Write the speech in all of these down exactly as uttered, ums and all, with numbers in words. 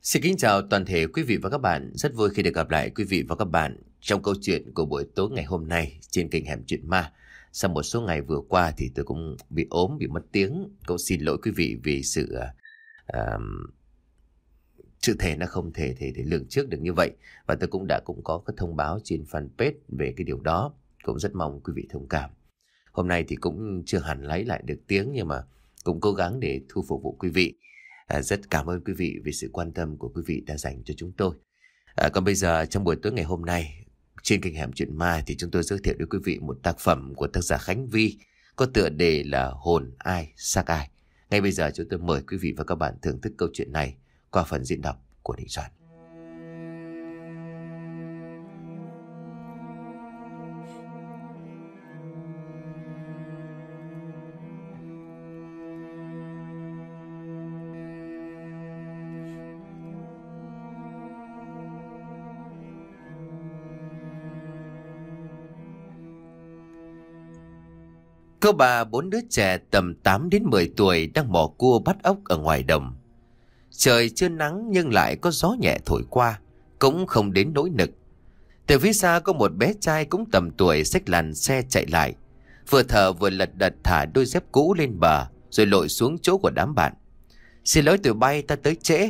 Xin kính chào toàn thể quý vị và các bạn. Rất vui khi được gặp lại quý vị và các bạn trong câu chuyện của buổi tối ngày hôm nay trên kênh Hẻm Chuyện Ma. Sau một số ngày vừa qua thì tôi cũng bị ốm, bị mất tiếng. Cũng xin lỗi quý vị vì sự uh, sự thể nó không thể, thể thể lường trước được như vậy. Và tôi cũng đã cũng có cái thông báo trên fanpage về cái điều đó. Cũng rất mong quý vị thông cảm. Hôm nay thì cũng chưa hẳn lấy lại được tiếng nhưng mà cũng cố gắng để thu phục vụ quý vị. À, rất cảm ơn quý vị vì sự quan tâm của quý vị đã dành cho chúng tôi. À, còn bây giờ trong buổi tối ngày hôm nay trên kênh Hẻm Chuyện Ma thì chúng tôi giới thiệu đến quý vị một tác phẩm của tác giả Khánh Vy có tựa đề là Hồn Ai Xác Ai. Ngay bây giờ chúng tôi mời quý vị và các bạn thưởng thức câu chuyện này qua phần diễn đọc của Đình Soạn. Cô bà bốn đứa trẻ tầm tám đến mười tuổi đang mò cua bắt ốc ở ngoài đồng. Trời chưa nắng nhưng lại có gió nhẹ thổi qua, cũng không đến nỗi nực. Từ phía xa có một bé trai cũng tầm tuổi xách làn xe chạy lại, vừa thở vừa lật đật thả đôi dép cũ lên bờ rồi lội xuống chỗ của đám bạn. Xin lỗi tụi bay, ta tới trễ.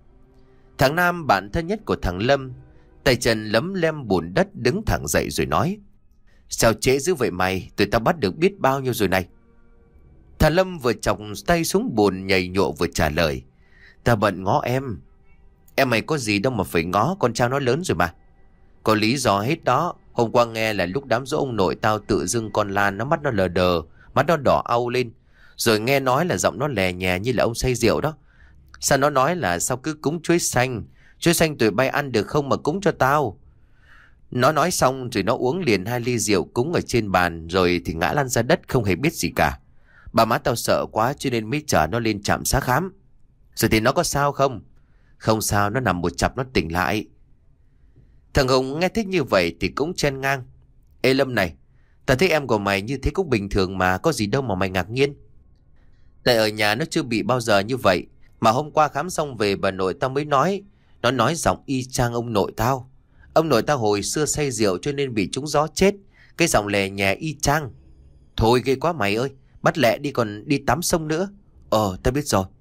Thằng Nam, bạn thân nhất của thằng Lâm, tay chân lấm lem bùn đất, đứng thẳng dậy rồi nói: Sao trễ dữ vậy mày, tụi tao bắt được biết bao nhiêu rồi này. Thằng Lâm vừa chọc tay xuống bùn nhảy nhộ vừa trả lời: Ta bận ngó em. Em mày có gì đâu mà phải ngó, con trai nó lớn rồi mà. Có lý do hết đó. Hôm qua nghe là lúc đám giỗ ông nội tao tự dưng con Lan nó mắt nó lờ đờ, mắt nó đỏ au lên. Rồi nghe nói là giọng nó lè nhè như là ông say rượu đó. Sao nó nói là sao cứ cúng chuối xanh, chuối xanh tụi bay ăn được không mà cúng cho tao. Nó nói xong rồi nó uống liền hai ly rượu cúng ở trên bàn rồi thì ngã lăn ra đất không hề biết gì cả. Bà má tao sợ quá cho nên mới chở nó lên trạm xá khám. Rồi thì nó có sao không? Không sao, nó nằm một chặp nó tỉnh lại. Thằng Hùng nghe thích như vậy thì cũng chen ngang: Ê Lâm này, tao thấy em của mày như thế cũng bình thường mà, có gì đâu mà mày ngạc nhiên. Tại ở nhà nó chưa bị bao giờ như vậy. Mà hôm qua khám xong về bà nội tao mới nói. Nó nói giọng y chang ông nội tao. Ông nội tao hồi xưa say rượu cho nên bị trúng gió chết. Cái giọng lè nhè y chang. Thôi ghê quá mày ơi, bắt lẹ đi còn đi tắm sông nữa. Ờ tao biết rồi.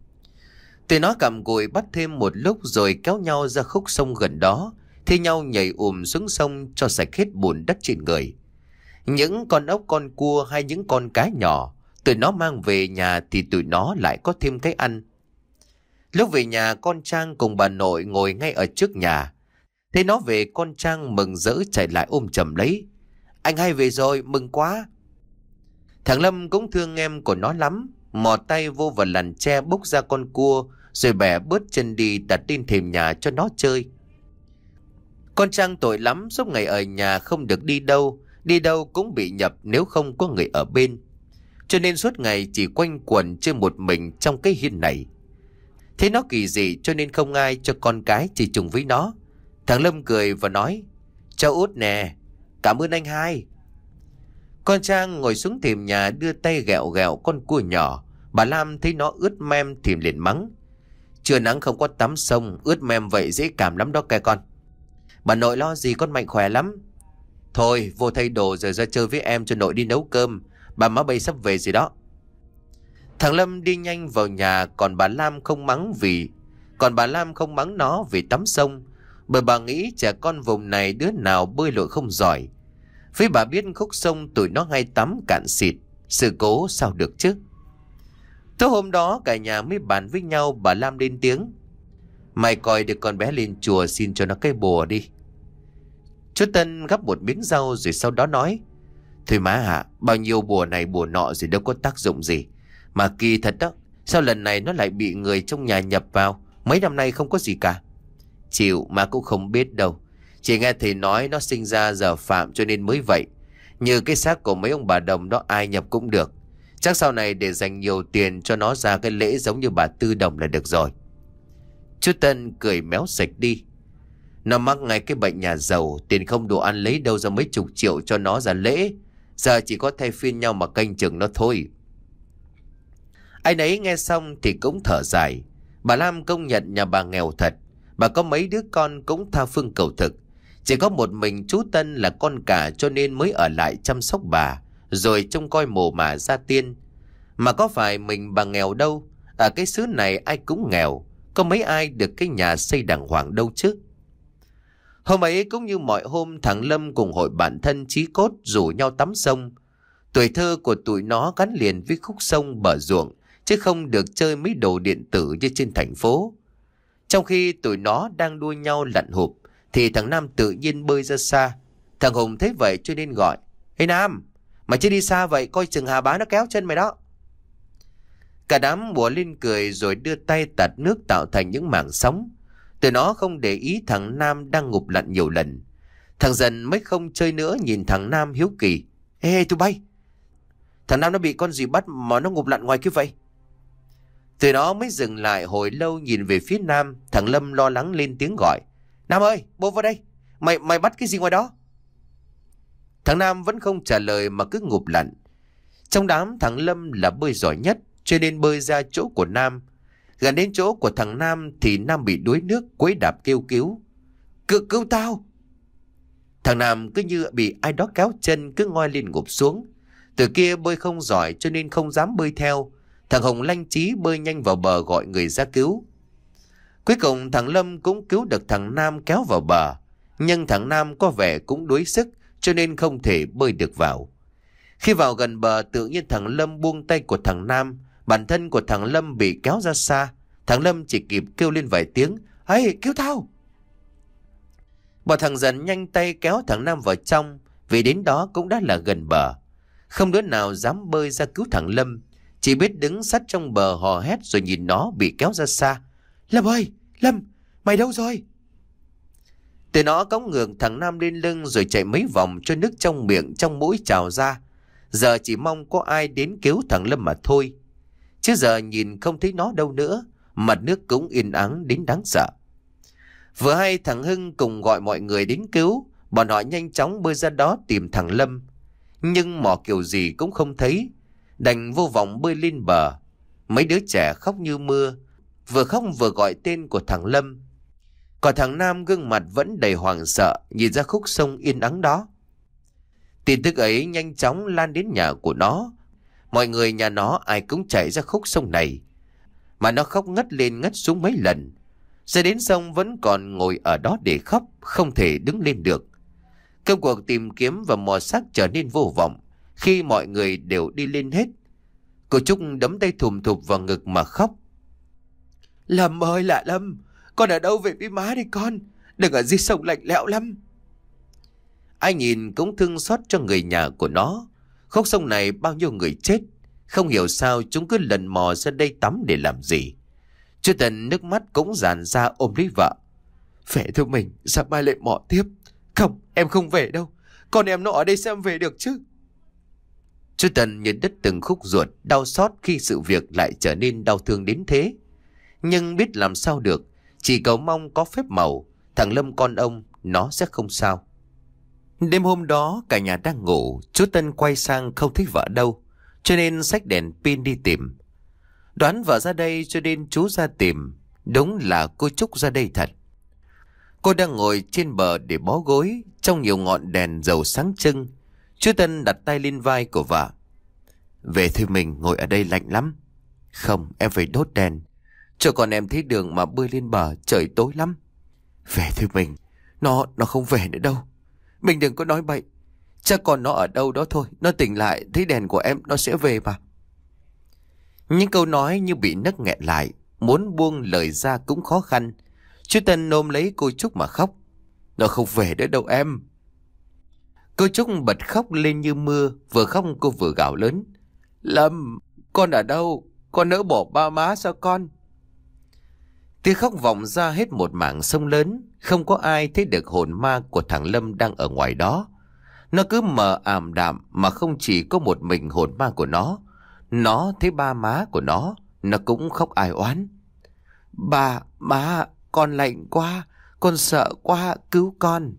Tụi nó cầm cùi bắt thêm một lúc rồi kéo nhau ra khúc sông gần đó, thi nhau nhảy ùm xuống sông cho sạch hết bùn đất trên người. Những con ốc, con cua hay những con cá nhỏ tụi nó mang về nhà thì tụi nó lại có thêm cái ăn. Lúc về nhà, con Trang cùng bà nội ngồi ngay ở trước nhà. Thấy nó về, con Trang mừng rỡ chạy lại ôm chầm lấy: Anh hai về rồi, mừng quá. Thằng Lâm cũng thương em của nó lắm, mò tay vô vào làn tre bốc ra con cua rồi bẻ bớt chân đi đặt lên thềm nhà cho nó chơi. Con Trang tội lắm, suốt ngày ở nhà không được đi đâu, đi đâu cũng bị nhập nếu không có người ở bên. Cho nên suốt ngày chỉ quanh quẩn chơi một mình trong cái hiên này. Thấy nó kỳ dị cho nên không ai cho con cái chỉ chung với nó. Thằng Lâm cười và nói: Cháu út nè, cảm ơn anh hai. Con Trang ngồi xuống thềm nhà đưa tay ghẹo ghẹo con cua nhỏ. Bà Lam thấy nó ướt mem thì liền mắng: Trưa nắng không có tắm sông, ướt mem vậy dễ cảm lắm đó cái con. Bà nội lo gì, con mạnh khỏe lắm. Thôi vô thay đồ rồi ra chơi với em cho nội đi nấu cơm. Bà má bây sắp về rồi đó. Thằng Lâm đi nhanh vào nhà, còn bà Lam không mắng vì Còn bà Lam không mắng nó vì tắm sông, bởi bà nghĩ trẻ con vùng này đứa nào bơi lội không giỏi. Với bà biết khúc sông tụi nó hay tắm cạn xịt, sự cố sao được chứ. Tối hôm đó cả nhà mới bàn với nhau. Bà Lam lên tiếng: Mày coi được con bé lên chùa xin cho nó cái bùa đi. Chú Tân gắp một miếng rau rồi sau đó nói: Thôi má hả, bao nhiêu bùa này bùa nọ gì đâu có tác dụng gì. Mà kỳ thật đó, sao lần này nó lại bị người trong nhà nhập vào, mấy năm nay không có gì cả. Chịu, mà cũng không biết đâu. Chỉ nghe thầy nói nó sinh ra giờ phạm cho nên mới vậy. Như cái xác của mấy ông bà Đồng đó ai nhập cũng được. Chắc sau này để dành nhiều tiền cho nó ra cái lễ giống như bà Tư Đồng là được rồi. Chú Tân cười méo sạch đi: Nó mắc ngay cái bệnh nhà giàu, tiền không đủ ăn lấy đâu ra mấy chục triệu cho nó ra lễ. Giờ chỉ có thay phiên nhau mà canh chừng nó thôi. Anh ấy nghe xong thì cũng thở dài. Bà Lam công nhận nhà bà nghèo thật. Bà có mấy đứa con cũng tha phương cầu thực. Chỉ có một mình chú Tân là con cả cho nên mới ở lại chăm sóc bà, rồi trông coi mồ mả gia tiên. Mà có phải mình bà nghèo đâu. Ở cái xứ này ai cũng nghèo. Có mấy ai được cái nhà xây đàng hoàng đâu chứ. Hôm ấy cũng như mọi hôm, thằng Lâm cùng hội bạn thân chí cốt rủ nhau tắm sông. Tuổi thơ của tụi nó gắn liền với khúc sông bờ ruộng, chứ không được chơi mấy đồ điện tử như trên thành phố. Trong khi tụi nó đang đua nhau lặn hụp, thì thằng Nam tự nhiên bơi ra xa. Thằng Hùng thấy vậy cho nên gọi: "Ê Nam, mày chưa đi xa vậy, coi chừng hà bá nó kéo chân mày đó." Cả đám bủa lên cười rồi đưa tay tạt nước tạo thành những mảng sóng. Tụi nó không để ý thằng Nam đang ngụp lặn nhiều lần. Thằng Dần mới không chơi nữa, nhìn thằng Nam hiếu kỳ: "Ê tụi bay, thằng Nam nó bị con gì bắt mà nó ngụp lặn ngoài kia vậy?" Tụi nó mới dừng lại hồi lâu nhìn về phía Nam. Thằng Lâm lo lắng lên tiếng gọi: "Nam ơi, bố vào đây. Mày mày bắt cái gì ngoài đó?" Thằng Nam vẫn không trả lời mà cứ ngụp lặn. Trong đám thằng Lâm là bơi giỏi nhất, cho nên bơi ra chỗ của Nam. Gần đến chỗ của thằng Nam thì Nam bị đuối nước, quấy đạp kêu cứu: "Cứu, cứu tao!" Thằng Nam cứ như bị ai đó kéo chân, cứ ngoi lên ngụp xuống. Từ kia bơi không giỏi cho nên không dám bơi theo. Thằng Hồng lanh trí bơi nhanh vào bờ gọi người ra cứu. Cuối cùng thằng Lâm cũng cứu được thằng Nam kéo vào bờ. Nhưng thằng Nam có vẻ cũng đuối sức cho nên không thể bơi được vào. Khi vào gần bờ, tự nhiên thằng Lâm buông tay của thằng Nam. Bản thân của thằng Lâm bị kéo ra xa. Thằng Lâm chỉ kịp kêu lên vài tiếng: "Ê, cứu tao!" Bọn thằng Dần nhanh tay kéo thằng Nam vào trong, vì đến đó cũng đã là gần bờ. Không đứa nào dám bơi ra cứu thằng Lâm, chỉ biết đứng sát trong bờ hò hét rồi nhìn nó bị kéo ra xa: "Lâm ơi, Lâm, mày đâu rồi?" Từ nó cõng ngược thằng Nam lên lưng rồi chạy mấy vòng cho nước trong miệng trong mũi trào ra. Giờ chỉ mong có ai đến cứu thằng Lâm mà thôi. Chứ giờ nhìn không thấy nó đâu nữa, mặt nước cũng yên ắng đến đáng sợ. Vừa hay thằng Hưng cùng gọi mọi người đến cứu. Bọn họ nhanh chóng bơi ra đó tìm thằng Lâm, nhưng mò kiểu gì cũng không thấy. Đành vô vọng bơi lên bờ. Mấy đứa trẻ khóc như mưa, vừa khóc vừa gọi tên của thằng Lâm. Còn thằng Nam gương mặt vẫn đầy hoảng sợ, nhìn ra khúc sông yên ắng đó. Tin tức ấy nhanh chóng lan đến nhà của nó. Mọi người nhà nó ai cũng chạy ra khúc sông này. Mà nó khóc ngất lên ngất xuống mấy lần. Ra đến sông vẫn còn ngồi ở đó để khóc, không thể đứng lên được. Công cuộc tìm kiếm và mò xác trở nên vô vọng khi mọi người đều đi lên hết. Cô Trúc đấm tay thùm thụp vào ngực mà khóc: "Lâm ơi là Lâm, con ở đâu về với má đi con, đừng ở dưới sông lạnh lẽo lắm." Ai nhìn cũng thương xót cho người nhà của nó. Khúc sông này bao nhiêu người chết, không hiểu sao chúng cứ lần mò ra đây tắm để làm gì. Chú Tần nước mắt cũng dàn ra ôm lấy vợ: "Về thôi mình, sao mai lại mò tiếp?" "Không, em không về đâu, con em nó ở đây xem về được chứ." Chú Tần nhìn đất từng khúc ruột, đau xót khi sự việc lại trở nên đau thương đến thế. Nhưng biết làm sao được, chỉ cầu mong có phép màu, thằng Lâm con ông nó sẽ không sao. Đêm hôm đó cả nhà đang ngủ, chú Tân quay sang không thấy vợ đâu, cho nên xách đèn pin đi tìm. Đoán vợ ra đây cho nên chú ra tìm. Đúng là cô Trúc ra đây thật. Cô đang ngồi trên bờ để bó gối, trong nhiều ngọn đèn dầu sáng trưng. Chú Tân đặt tay lên vai của vợ: "Về thôi mình, ngồi ở đây lạnh lắm." "Không, em phải đốt đèn cho con em thấy đường mà bơi lên bờ, trời tối lắm." "Về thôi mình, nó nó không về nữa đâu. Mình đừng có nói bậy. Chắc còn nó ở đâu đó thôi, nó tỉnh lại thấy đèn của em nó sẽ về mà." Những câu nói như bị nấc nghẹn lại, muốn buông lời ra cũng khó khăn. Chú Tân ôm lấy cô Trúc mà khóc: "Nó không về nữa đâu em." Cô Trúc bật khóc lên như mưa, vừa khóc cô vừa gào lớn: "Lâm, con ở đâu? Con nỡ bỏ ba má sao con?" Tiếng khóc vọng ra hết một mảng sông lớn. Không có ai thấy được hồn ma của thằng Lâm đang ở ngoài đó. Nó cứ mờ ảm đạm, mà không chỉ có một mình hồn ma của nó. Nó thấy ba má của nó, nó cũng khóc ai oán: "Ba, má, con lạnh quá, con sợ quá, cứu con."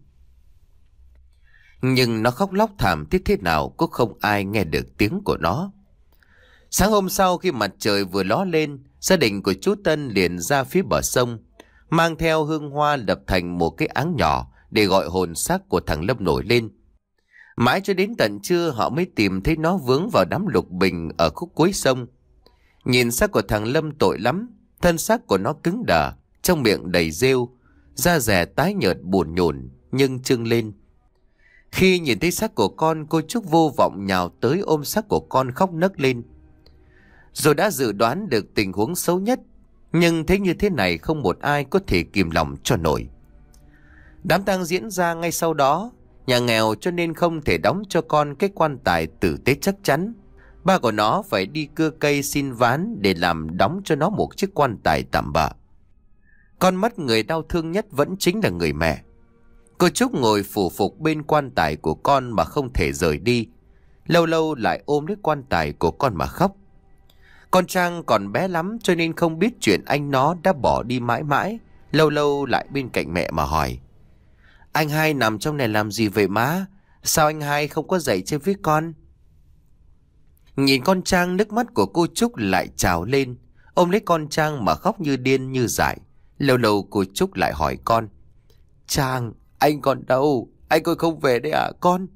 Nhưng nó khóc lóc thảm thiết thế nào cũng không ai nghe được tiếng của nó. Sáng hôm sau khi mặt trời vừa ló lên, gia đình của chú Tân liền ra phía bờ sông, mang theo hương hoa lập thành một cái áng nhỏ để gọi hồn xác của thằng Lâm nổi lên. Mãi cho đến tận trưa họ mới tìm thấy nó vướng vào đám lục bình ở khúc cuối sông. Nhìn xác của thằng Lâm tội lắm, thân xác của nó cứng đờ, trong miệng đầy rêu, da dẻ tái nhợt buồn nhổn nhưng trưng lên. Khi nhìn thấy xác của con, cô Trúc vô vọng nhào tới ôm xác của con khóc nấc lên. Rồi đã dự đoán được tình huống xấu nhất, nhưng thấy như thế này không một ai có thể kìm lòng cho nổi. Đám tang diễn ra ngay sau đó. Nhà nghèo cho nên không thể đóng cho con cái quan tài tử tế chắc chắn. Ba của nó phải đi cưa cây xin ván để làm đóng cho nó một chiếc quan tài tạm bợ. Con mất người đau thương nhất vẫn chính là người mẹ. Cô Trúc ngồi phủ phục bên quan tài của con mà không thể rời đi. Lâu lâu lại ôm lấy quan tài của con mà khóc. Con Trang còn bé lắm cho nên không biết chuyện anh nó đã bỏ đi mãi mãi. Lâu lâu lại bên cạnh mẹ mà hỏi: Anh hai nằm trong này làm gì vậy má? Sao anh hai không có dậy chơi với con? Nhìn con Trang, nước mắt của cô Trúc lại trào lên, ôm lấy con Trang mà khóc như điên như dại. Lâu lâu cô Trúc lại hỏi con: Trang, anh còn đâu? Anh còn không về đấy à con?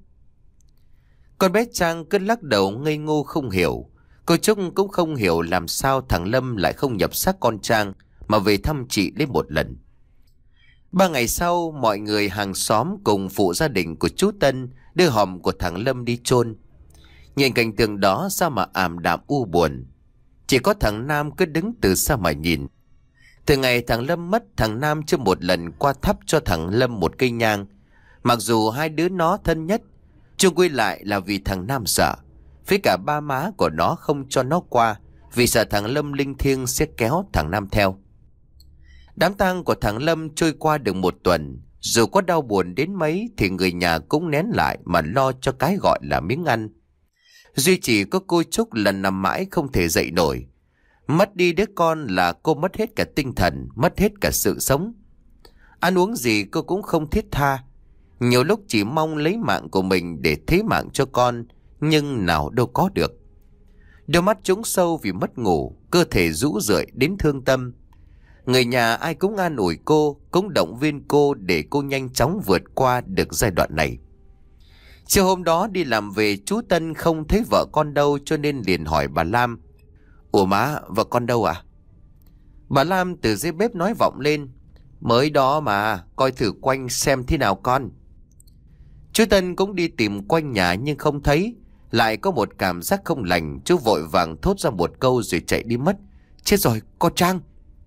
Con bé Trang cứ lắc đầu ngây ngô không hiểu. Cô Trúc cũng không hiểu làm sao thằng Lâm lại không nhập xác con Trang mà về thăm chị lấy một lần. Ba ngày sau, mọi người hàng xóm cùng phụ gia đình của chú Tân đưa hòm của thằng Lâm đi chôn. Nhìn cảnh tượng đó sao mà ảm đạm u buồn. Chỉ có thằng Nam cứ đứng từ xa mà nhìn. Từ ngày thằng Lâm mất, thằng Nam chưa một lần qua thắp cho thằng Lâm một cây nhang. Mặc dù hai đứa nó thân nhất, chung quy lại là vì thằng Nam sợ. Với cả ba má của nó không cho nó qua, vì sợ thằng Lâm linh thiêng sẽ kéo thằng Nam theo. Đám tang của thằng Lâm trôi qua được một tuần. Dù có đau buồn đến mấy thì người nhà cũng nén lại mà lo cho cái gọi là miếng ăn. Duy chỉ có cô Trúc lần nằm mãi không thể dậy nổi. Mất đi đứa con là cô mất hết cả tinh thần, mất hết cả sự sống. Ăn uống gì cô cũng không thiết tha. Nhiều lúc chỉ mong lấy mạng của mình để thế mạng cho con, nhưng nào đâu có được. Đôi mắt trũng sâu vì mất ngủ, cơ thể rũ rượi đến thương tâm. Người nhà ai cũng an ủi cô, cũng động viên cô để cô nhanh chóng vượt qua được giai đoạn này. Chiều hôm đó đi làm về, chú Tân không thấy vợ con đâu cho nên liền hỏi bà Lam: Ủa má, vợ con đâu à? Bà Lam từ dưới bếp nói vọng lên: Mới đó mà, coi thử quanh xem thế nào con. Chú Tân cũng đi tìm quanh nhà nhưng không thấy. Lại có một cảm giác không lành, chú vội vàng thốt ra một câu rồi chạy đi mất. Chết rồi, con Trang.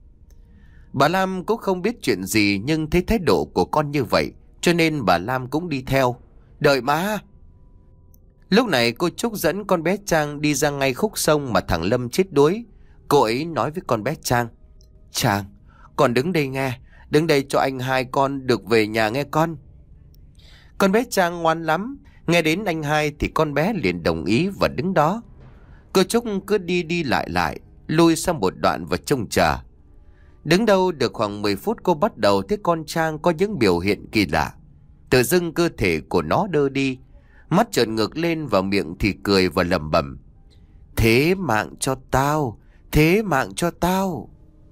Bà Lam cũng không biết chuyện gì nhưng thấy thái độ của con như vậy cho nên bà Lam cũng đi theo. Đợi má. Lúc này cô Trúc dẫn con bé Trang đi ra ngay khúc sông mà thằng Lâm chết đuối. Cô ấy nói với con bé Trang: Trang, con đứng đây nghe, đứng đây cho anh hai con được về nhà nghe con. Con bé Trang ngoan lắm, nghe đến anh hai thì con bé liền đồng ý và đứng đó. Cô Trúc cứ đi đi lại lại, lui sang một đoạn và trông chờ. Đứng đâu được khoảng mười phút cô bắt đầu thấy con Trang có những biểu hiện kỳ lạ. Tự dưng cơ thể của nó đơ đi, mắt trợn ngược lên và miệng thì cười và lẩm bẩm: Thế mạng cho tao, thế mạng cho tao.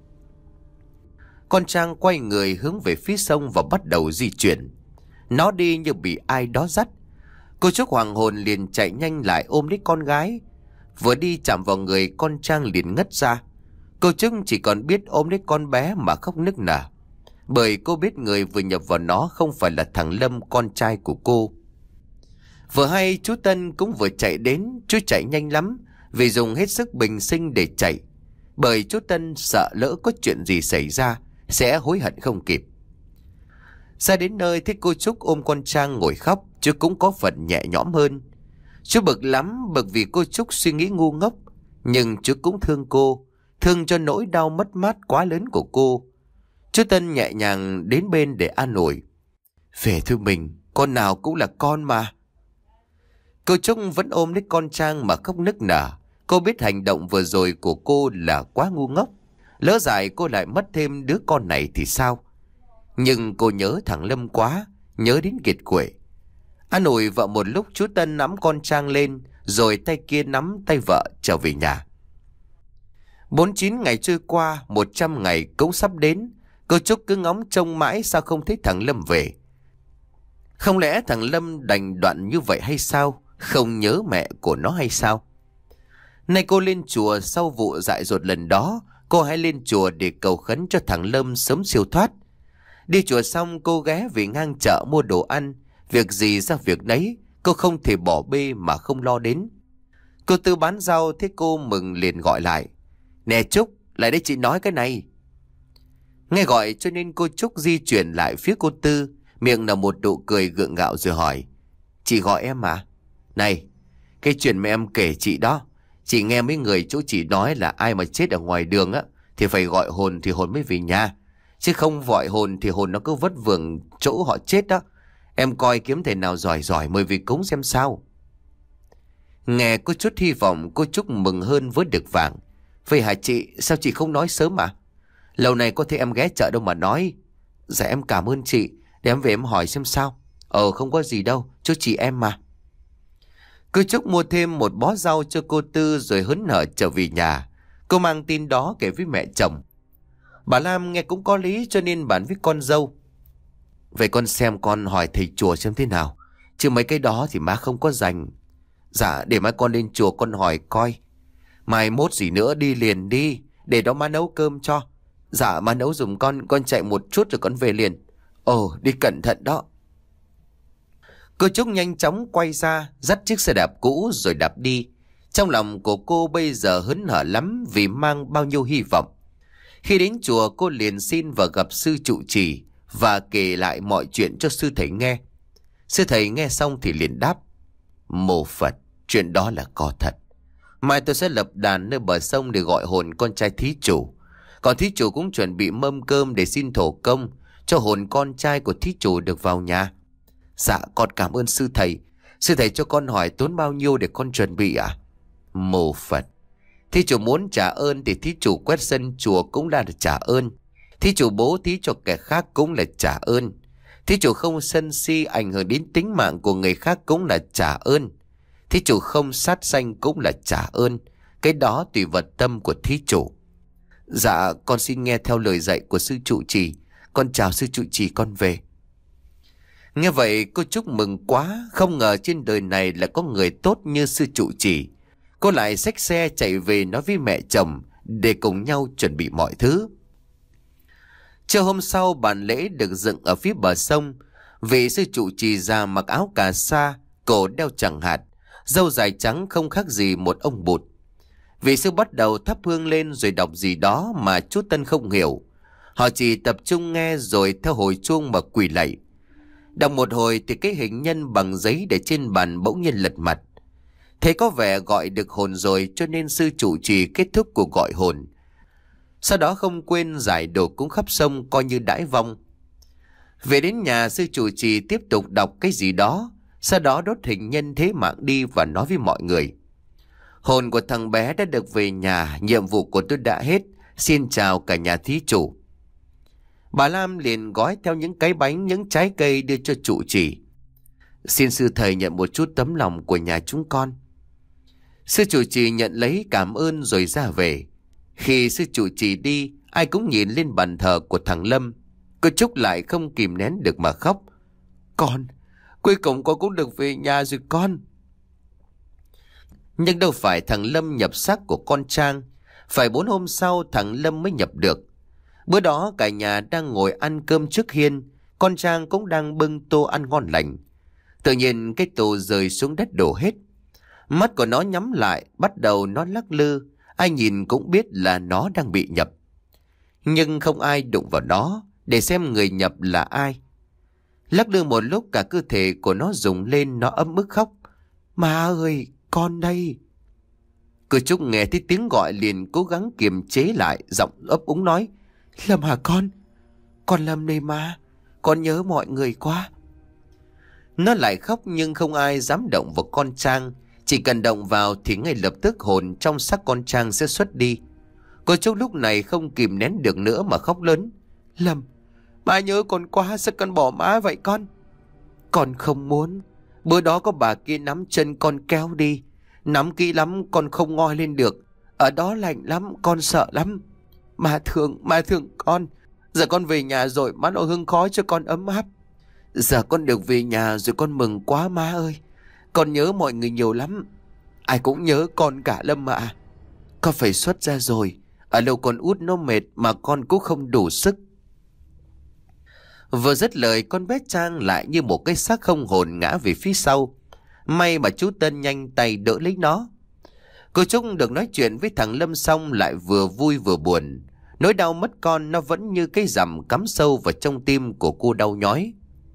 Con Trang quay người hướng về phía sông và bắt đầu di chuyển. Nó đi như bị ai đó dắt. Cô Trúc hoàng hồn liền chạy nhanh lại ôm lấy con gái. Vừa đi chạm vào người con Trang liền ngất ra. Cô Trúc chỉ còn biết ôm lấy con bé mà khóc nức nở. Bởi cô biết người vừa nhập vào nó không phải là thằng Lâm, con trai của cô. Vừa hay chú Tân cũng vừa chạy đến. Chú chạy nhanh lắm vì dùng hết sức bình sinh để chạy. Bởi chú Tân sợ lỡ có chuyện gì xảy ra sẽ hối hận không kịp. Ra đến nơi thấy cô Trúc ôm con Trang ngồi khóc, chú cũng có phần nhẹ nhõm hơn. Chú bực lắm, bực vì cô Trúc suy nghĩ ngu ngốc. Nhưng chú cũng thương cô, thương cho nỗi đau mất mát quá lớn của cô. Chú Tân nhẹ nhàng đến bên để an ủi: Về thôi mình, con nào cũng là con mà. Cô Trúc vẫn ôm lấy con Trang mà khóc nức nở. Cô biết hành động vừa rồi của cô là quá ngu ngốc. Lỡ dại cô lại mất thêm đứa con này thì sao? Nhưng cô nhớ thằng Lâm quá, nhớ đến kiệt quệ. An ủi vợ một lúc, chú Tân nắm con Trang lên, rồi tay kia nắm tay vợ trở về nhà. Bốn chín ngày trôi qua, một trăm ngày cũng sắp đến. Cô Trúc cứ ngóng trông mãi sao không thấy thằng Lâm về. Không lẽ thằng Lâm đành đoạn như vậy hay sao? Không nhớ mẹ của nó hay sao? Nay cô lên chùa sau vụ dại dột lần đó, cô hãy lên chùa để cầu khấn cho thằng Lâm sớm siêu thoát. Đi chùa xong cô ghé về ngang chợ mua đồ ăn. Việc gì ra việc đấy, cô không thể bỏ bê mà không lo đến. Cô Tư bán rau thấy cô mừng liền gọi lại. Nè Trúc, lại đây chị nói cái này. Nghe gọi cho nên cô Trúc di chuyển lại phía cô Tư, miệng nở một nụ cười gượng gạo rồi hỏi. Chị gọi em à? Này, cái chuyện mẹ em kể chị đó, chị nghe mấy người chỗ chị nói là ai mà chết ở ngoài đường á thì phải gọi hồn thì hồn mới về nhà, chứ không gọi hồn thì hồn nó cứ vất vưởng chỗ họ chết đó. Em coi kiếm thầy nào giỏi giỏi mời về cúng xem sao. Nghe có chút hy vọng, cô Trúc mừng hơn với được vàng. Vậy hả chị, sao chị không nói sớm à? Lâu này có thể em ghé chợ đâu mà nói. Dạ em cảm ơn chị, để em về em hỏi xem sao. Ờ không có gì đâu, cho chị em mà. Cô Trúc mua thêm một bó rau cho cô Tư rồi hớn hở trở về nhà. Cô mang tin đó kể với mẹ chồng. Bà Lam nghe cũng có lý cho nên bàn với con dâu. Vậy con xem con hỏi thầy chùa xem thế nào, chứ mấy cái đó thì má không có dành. Dạ để mai con lên chùa con hỏi coi. Mai mốt gì nữa đi liền đi, để đó má nấu cơm cho. Dạ má nấu giùm con, con chạy một chút rồi con về liền. Ồ đi cẩn thận đó. Cô Trúc nhanh chóng quay ra, dắt chiếc xe đạp cũ rồi đạp đi. Trong lòng của cô bây giờ hớn hở lắm vì mang bao nhiêu hy vọng. Khi đến chùa cô liền xin và gặp sư trụ trì và kể lại mọi chuyện cho sư thầy nghe. Sư thầy nghe xong thì liền đáp. Mô Phật, chuyện đó là có thật. Mai tôi sẽ lập đàn nơi bờ sông để gọi hồn con trai thí chủ. Còn thí chủ cũng chuẩn bị mâm cơm để xin thổ công cho hồn con trai của thí chủ được vào nhà. Dạ con cảm ơn sư thầy. Sư thầy cho con hỏi tốn bao nhiêu để con chuẩn bị ạ? À? Mô Phật, thí chủ muốn trả ơn thì thí chủ quét sân chùa cũng là trả ơn. Thí chủ bố thí cho kẻ khác cũng là trả ơn. Thí chủ không sân si ảnh hưởng đến tính mạng của người khác cũng là trả ơn. Thí chủ không sát sanh cũng là trả ơn. Cái đó tùy vào tâm của thí chủ. Dạ con xin nghe theo lời dạy của sư trụ trì. Con chào sư trụ trì, con về. Nghe vậy cô Trúc mừng quá. Không ngờ trên đời này lại có người tốt như sư trụ trì. Cô lại xách xe chạy về nói với mẹ chồng để cùng nhau chuẩn bị mọi thứ. Trưa hôm sau bàn lễ được dựng ở phía bờ sông. Vị sư trụ trì già mặc áo cà sa, cổ đeo chẳng hạt, râu dài trắng không khác gì một ông bụt. Vị sư bắt đầu thắp hương lên rồi đọc gì đó mà chú Tân không hiểu. Họ chỉ tập trung nghe rồi theo hồi chuông mà quỳ lạy. Đọc một hồi thì cái hình nhân bằng giấy để trên bàn bỗng nhiên lật mặt. Thấy có vẻ gọi được hồn rồi cho nên sư trụ trì kết thúc cuộc gọi hồn. Sau đó không quên giải đồ cúng khắp sông coi như đãi vong. Về đến nhà sư trụ trì tiếp tục đọc cái gì đó. Sau đó đốt hình nhân thế mạng đi và nói với mọi người. Hồn của thằng bé đã được về nhà, nhiệm vụ của tôi đã hết. Xin chào cả nhà thí chủ. Bà Lam liền gói theo những cái bánh, những trái cây đưa cho trụ trì. Xin sư thầy nhận một chút tấm lòng của nhà chúng con. Sư trụ trì nhận lấy cảm ơn rồi ra về. Khi sư trụ trì đi, ai cũng nhìn lên bàn thờ của thằng Lâm. Cô Trúc lại không kìm nén được mà khóc. Con, cuối cùng con cũng được về nhà rồi con. Nhưng đâu phải thằng Lâm nhập xác của con Trang. Phải bốn hôm sau thằng Lâm mới nhập được. Bữa đó cả nhà đang ngồi ăn cơm trước hiên. Con Trang cũng đang bưng tô ăn ngon lành. Tự nhiên cái tô rơi xuống đất đổ hết. Mắt của nó nhắm lại, bắt đầu nó lắc lư. Ai nhìn cũng biết là nó đang bị nhập. Nhưng không ai đụng vào nó để xem người nhập là ai. Lắc lư một lúc cả cơ thể của nó rùng lên, nó ấm ức khóc. Má ơi, con đây. Cô Trúc nghe thấy tiếng gọi liền cố gắng kiềm chế lại, giọng ấp úng nói. Lâm hả con? Con Lâm đây má, con nhớ mọi người quá. Nó lại khóc nhưng không ai dám động vào con Trang. Chỉ cần động vào thì ngay lập tức hồn trong xác con Trang sẽ xuất đi. Cô Trúc lúc này không kìm nén được nữa mà khóc lớn. Lâm, má nhớ con quá, sao con bỏ má vậy con? Con không muốn. Bữa đó có bà kia nắm chân con kéo đi. Nắm kỹ lắm con không ngoi lên được. Ở đó lạnh lắm, con sợ lắm. Má thương, má thương con. Giờ con về nhà rồi, má nấu hương khói cho con ấm áp. Giờ con được về nhà rồi, con mừng quá má ơi. Con nhớ mọi người nhiều lắm. Ai cũng nhớ con cả Lâm ạ. Con phải xuất ra rồi. Ở lâu con út nó mệt mà con cũng không đủ sức. Vừa dứt lời, con bé Trang lại như một cái xác không hồn ngã về phía sau. May mà chú Tân nhanh tay đỡ lấy nó. Cô Trúc được nói chuyện với thằng Lâm xong lại vừa vui vừa buồn. Nỗi đau mất con nó vẫn như cái rằm cắm sâu vào trong tim của cô đau nhói.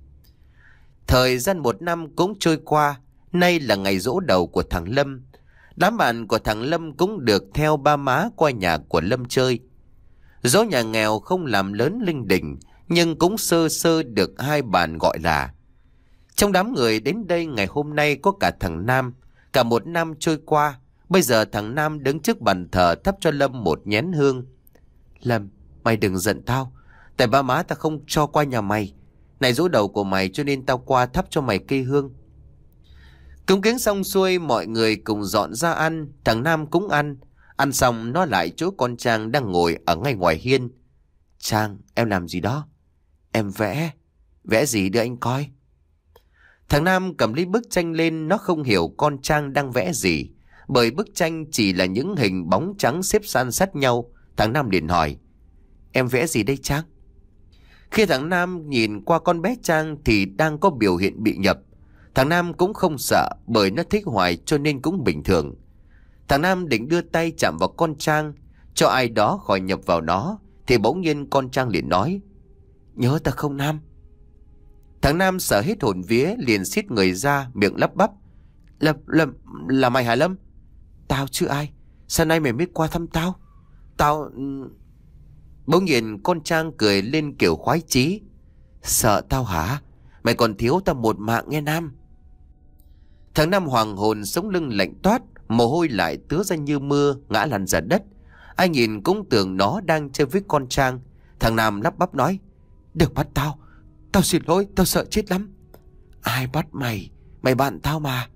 Thời gian một năm cũng trôi qua. Nay là ngày giỗ đầu của thằng Lâm. Đám bạn của thằng Lâm cũng được theo ba má qua nhà của Lâm chơi. Giỗ nhà nghèo không làm lớn linh đình, nhưng cũng sơ sơ được hai bạn gọi là. Trong đám người đến đây ngày hôm nay có cả thằng Nam. Cả một năm trôi qua, bây giờ thằng Nam đứng trước bàn thờ thắp cho Lâm một nhén hương. Lâm, mày đừng giận tao. Tại ba má tao không cho qua nhà mày. Này giỗ đầu của mày cho nên tao qua thắp cho mày cây hương. Cúng kiến xong xuôi, mọi người cùng dọn ra ăn. Thằng Nam cũng ăn. Ăn xong nó lại chỗ con Trang đang ngồi ở ngay ngoài hiên. Trang, em làm gì đó? Em vẽ. Vẽ gì đưa anh coi? Thằng Nam cầm lấy bức tranh lên. Nó không hiểu con Trang đang vẽ gì, bởi bức tranh chỉ là những hình bóng trắng xếp san sát nhau. Thằng Nam liền hỏi: Em vẽ gì đây Trang? Khi thằng Nam nhìn qua con bé Trang thì đang có biểu hiện bị nhập. Thằng Nam cũng không sợ, bởi nó thích hoài cho nên cũng bình thường. Thằng Nam định đưa tay chạm vào con Trang, cho ai đó khỏi nhập vào nó, thì bỗng nhiên con Trang liền nói: Nhớ ta không Nam? Thằng Nam sợ hết hồn vía, liền xiết người ra, miệng lắp bắp: Lâm, Lâm, là mày hả Lâm? Tao chứ ai? Sao nay mày mới qua thăm tao? Tao... Bỗng nhiên con Trang cười lên kiểu khoái chí: Sợ tao hả? Mày còn thiếu tao một mạng nghe Nam. Thằng Nam hoàng hồn, sống lưng lạnh toát, mồ hôi lại tứa ra như mưa, ngã lăn ra đất. Ai nhìn cũng tưởng nó đang chơi với con Trang. Thằng Nam lắp bắp nói: Đừng bắt tao. Tao xin lỗi, tao sợ chết lắm. Ai bắt mày? Mày bạn tao mà.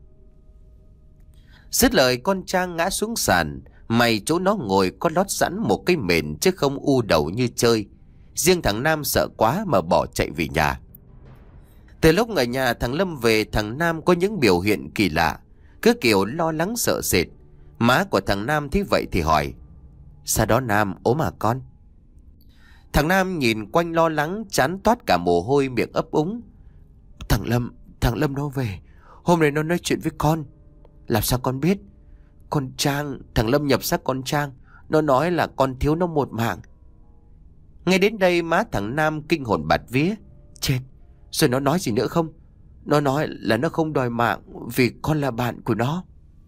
Dứt lời, con Trang ngã xuống sàn. May chỗ nó ngồi có lót sẵn một cái mền, chứ không u đầu như chơi. Riêng thằng Nam sợ quá mà bỏ chạy về nhà. Từ lúc ở nhà thằng Lâm về, thằng Nam có những biểu hiện kỳ lạ, cứ kiểu lo lắng sợ sệt. Má của thằng Nam thấy vậy thì hỏi: Sao đó Nam, ốm à con? Thằng Nam nhìn quanh lo lắng, chán toát cả mồ hôi, miệng ấp úng: Thằng Lâm, thằng Lâm nó về. Hôm nay nó nói chuyện với con. Làm sao con biết? Con Trang, thằng Lâm nhập xác con Trang. Nó nói là con thiếu nó một mạng. Ngay đến đây má thằng Nam kinh hồn bạt vía: Chết, rồi nó nói gì nữa không? Nó nói là nó không đòi mạng vì con là bạn của nó.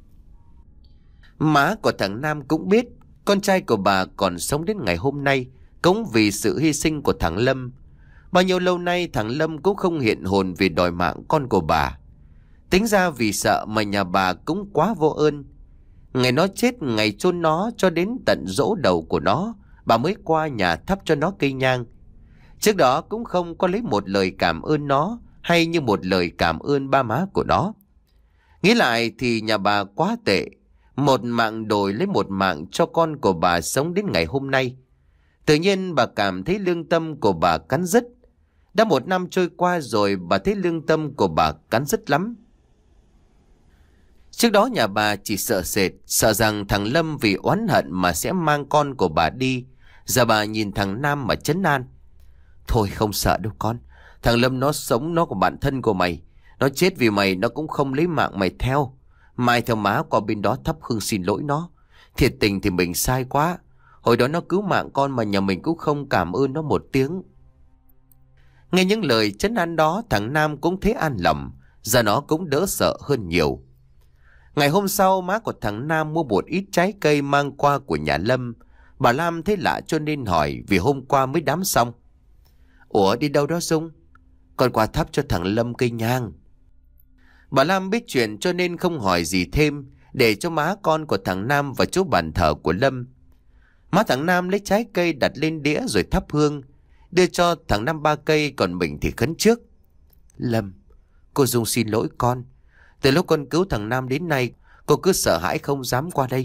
Má của thằng Nam cũng biết con trai của bà còn sống đến ngày hôm nay cũng vì sự hy sinh của thằng Lâm. Bao nhiêu lâu nay thằng Lâm cũng không hiện hồn vì đòi mạng con của bà. Tính ra vì sợ mà nhà bà cũng quá vô ơn. Ngày nó chết, ngày chôn nó, cho đến tận giỗ đầu của nó, bà mới qua nhà thắp cho nó cây nhang. Trước đó cũng không có lấy một lời cảm ơn nó, hay như một lời cảm ơn ba má của nó. Nghĩ lại thì nhà bà quá tệ. Một mạng đổi lấy một mạng cho con của bà sống đến ngày hôm nay. Tự nhiên bà cảm thấy lương tâm của bà cắn rứt. Đã một năm trôi qua rồi, bà thấy lương tâm của bà cắn rứt lắm. Trước đó nhà bà chỉ sợ sệt, sợ rằng thằng Lâm vì oán hận mà sẽ mang con của bà đi. Giờ bà nhìn thằng Nam mà trấn an: Thôi không sợ đâu con. Thằng Lâm nó sống, nó của bạn thân của mày. Nó chết vì mày, nó cũng không lấy mạng mày theo. Mai theo má qua bên đó thắp hương xin lỗi nó. Thiệt tình thì mình sai quá. Hồi đó nó cứu mạng con mà nhà mình cũng không cảm ơn nó một tiếng. Nghe những lời trấn an đó, thằng Nam cũng thấy an lòng. Giờ nó cũng đỡ sợ hơn nhiều. Ngày hôm sau, má của thằng Nam mua một ít trái cây mang qua của nhà Lâm. Bà Lam thấy lạ cho nên hỏi, vì hôm qua mới đám xong. Ủa đi đâu đó Dung? Con qua thắp cho thằng Lâm cây nhang. Bà Lam biết chuyện cho nên không hỏi gì thêm, để cho má con của thằng Nam vào chỗ bàn thờ của Lâm. Má thằng Nam lấy trái cây đặt lên đĩa rồi thắp hương, đưa cho thằng Nam ba cây, còn mình thì khấn trước: Lâm, cô Dung xin lỗi con. Từ lúc con cứu thằng Nam đến nay, cô cứ sợ hãi không dám qua đây.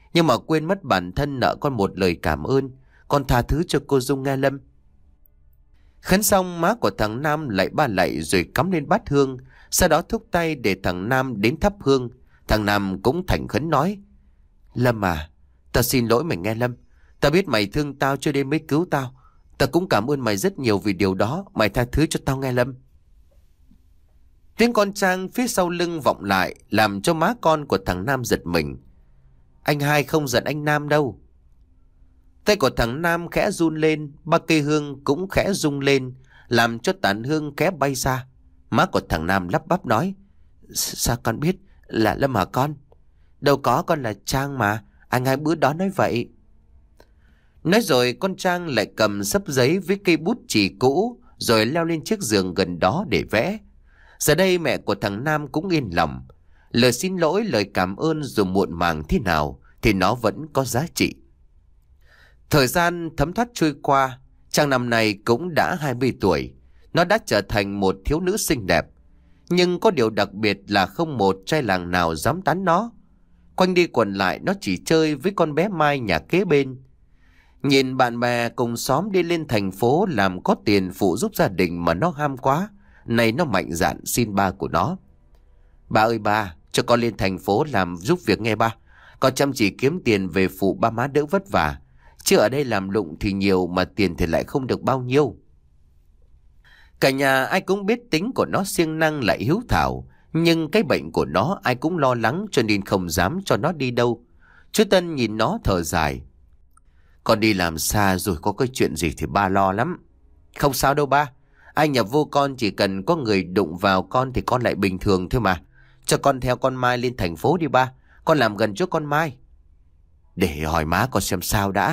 Nhưng mà quên mất bản thân nợ con một lời cảm ơn. Con tha thứ cho cô Dung nghe Lâm. Khấn xong, má của thằng Nam lại ba lạy rồi cắm lên bát hương. Sau đó thúc tay để thằng Nam đến thắp hương. Thằng Nam cũng thành khấn nói: Lâm à, tao xin lỗi mày nghe Lâm. Tao biết mày thương tao cho nên mới cứu tao. Tao cũng cảm ơn mày rất nhiều vì điều đó. Mày tha thứ cho tao nghe Lâm. Tiếng con Trang phía sau lưng vọng lại, làm cho má con của thằng Nam giật mình. Anh hai không giận anh Nam đâu. Tay của thằng Nam khẽ run lên, ba cây hương cũng khẽ rung lên, làm cho tàn hương khẽ bay ra. Má của thằng Nam lắp bắp nói: Sao con biết là Lâm hả con? Đâu có, con là Trang mà. Anh hai bữa đó nói vậy. Nói rồi con Trang lại cầm xấp giấy với cây bút chì cũ, rồi leo lên chiếc giường gần đó để vẽ. Giờ đây mẹ của thằng Nam cũng yên lòng. Lời xin lỗi, lời cảm ơn dù muộn màng thế nào thì nó vẫn có giá trị. Thời gian thấm thoát trôi qua, Trang năm nay cũng đã hai mươi tuổi. Nó đã trở thành một thiếu nữ xinh đẹp. Nhưng có điều đặc biệt là không một trai làng nào dám tán nó. Quanh đi quẩn lại nó chỉ chơi với con bé Mai nhà kế bên. Nhìn bạn bè cùng xóm đi lên thành phố làm có tiền phụ giúp gia đình mà nó ham quá. Này nó mạnh dạn xin ba của nó: Ba ơi ba, cho con lên thành phố làm giúp việc nghe ba. Con chăm chỉ kiếm tiền về phụ ba má đỡ vất vả. Chứ ở đây làm lụng thì nhiều mà tiền thì lại không được bao nhiêu. Cả nhà ai cũng biết tính của nó siêng năng lại hiếu thảo. Nhưng cái bệnh của nó ai cũng lo lắng cho nên không dám cho nó đi đâu. Chú Tân nhìn nó thở dài: Con đi làm xa rồi có cái chuyện gì thì ba lo lắm. Không sao đâu ba. Ai nhập vô con chỉ cần có người đụng vào con thì con lại bình thường thôi mà. Cho con theo con Mai lên thành phố đi ba. Con làm gần chỗ con Mai. Để hỏi má con xem sao đã.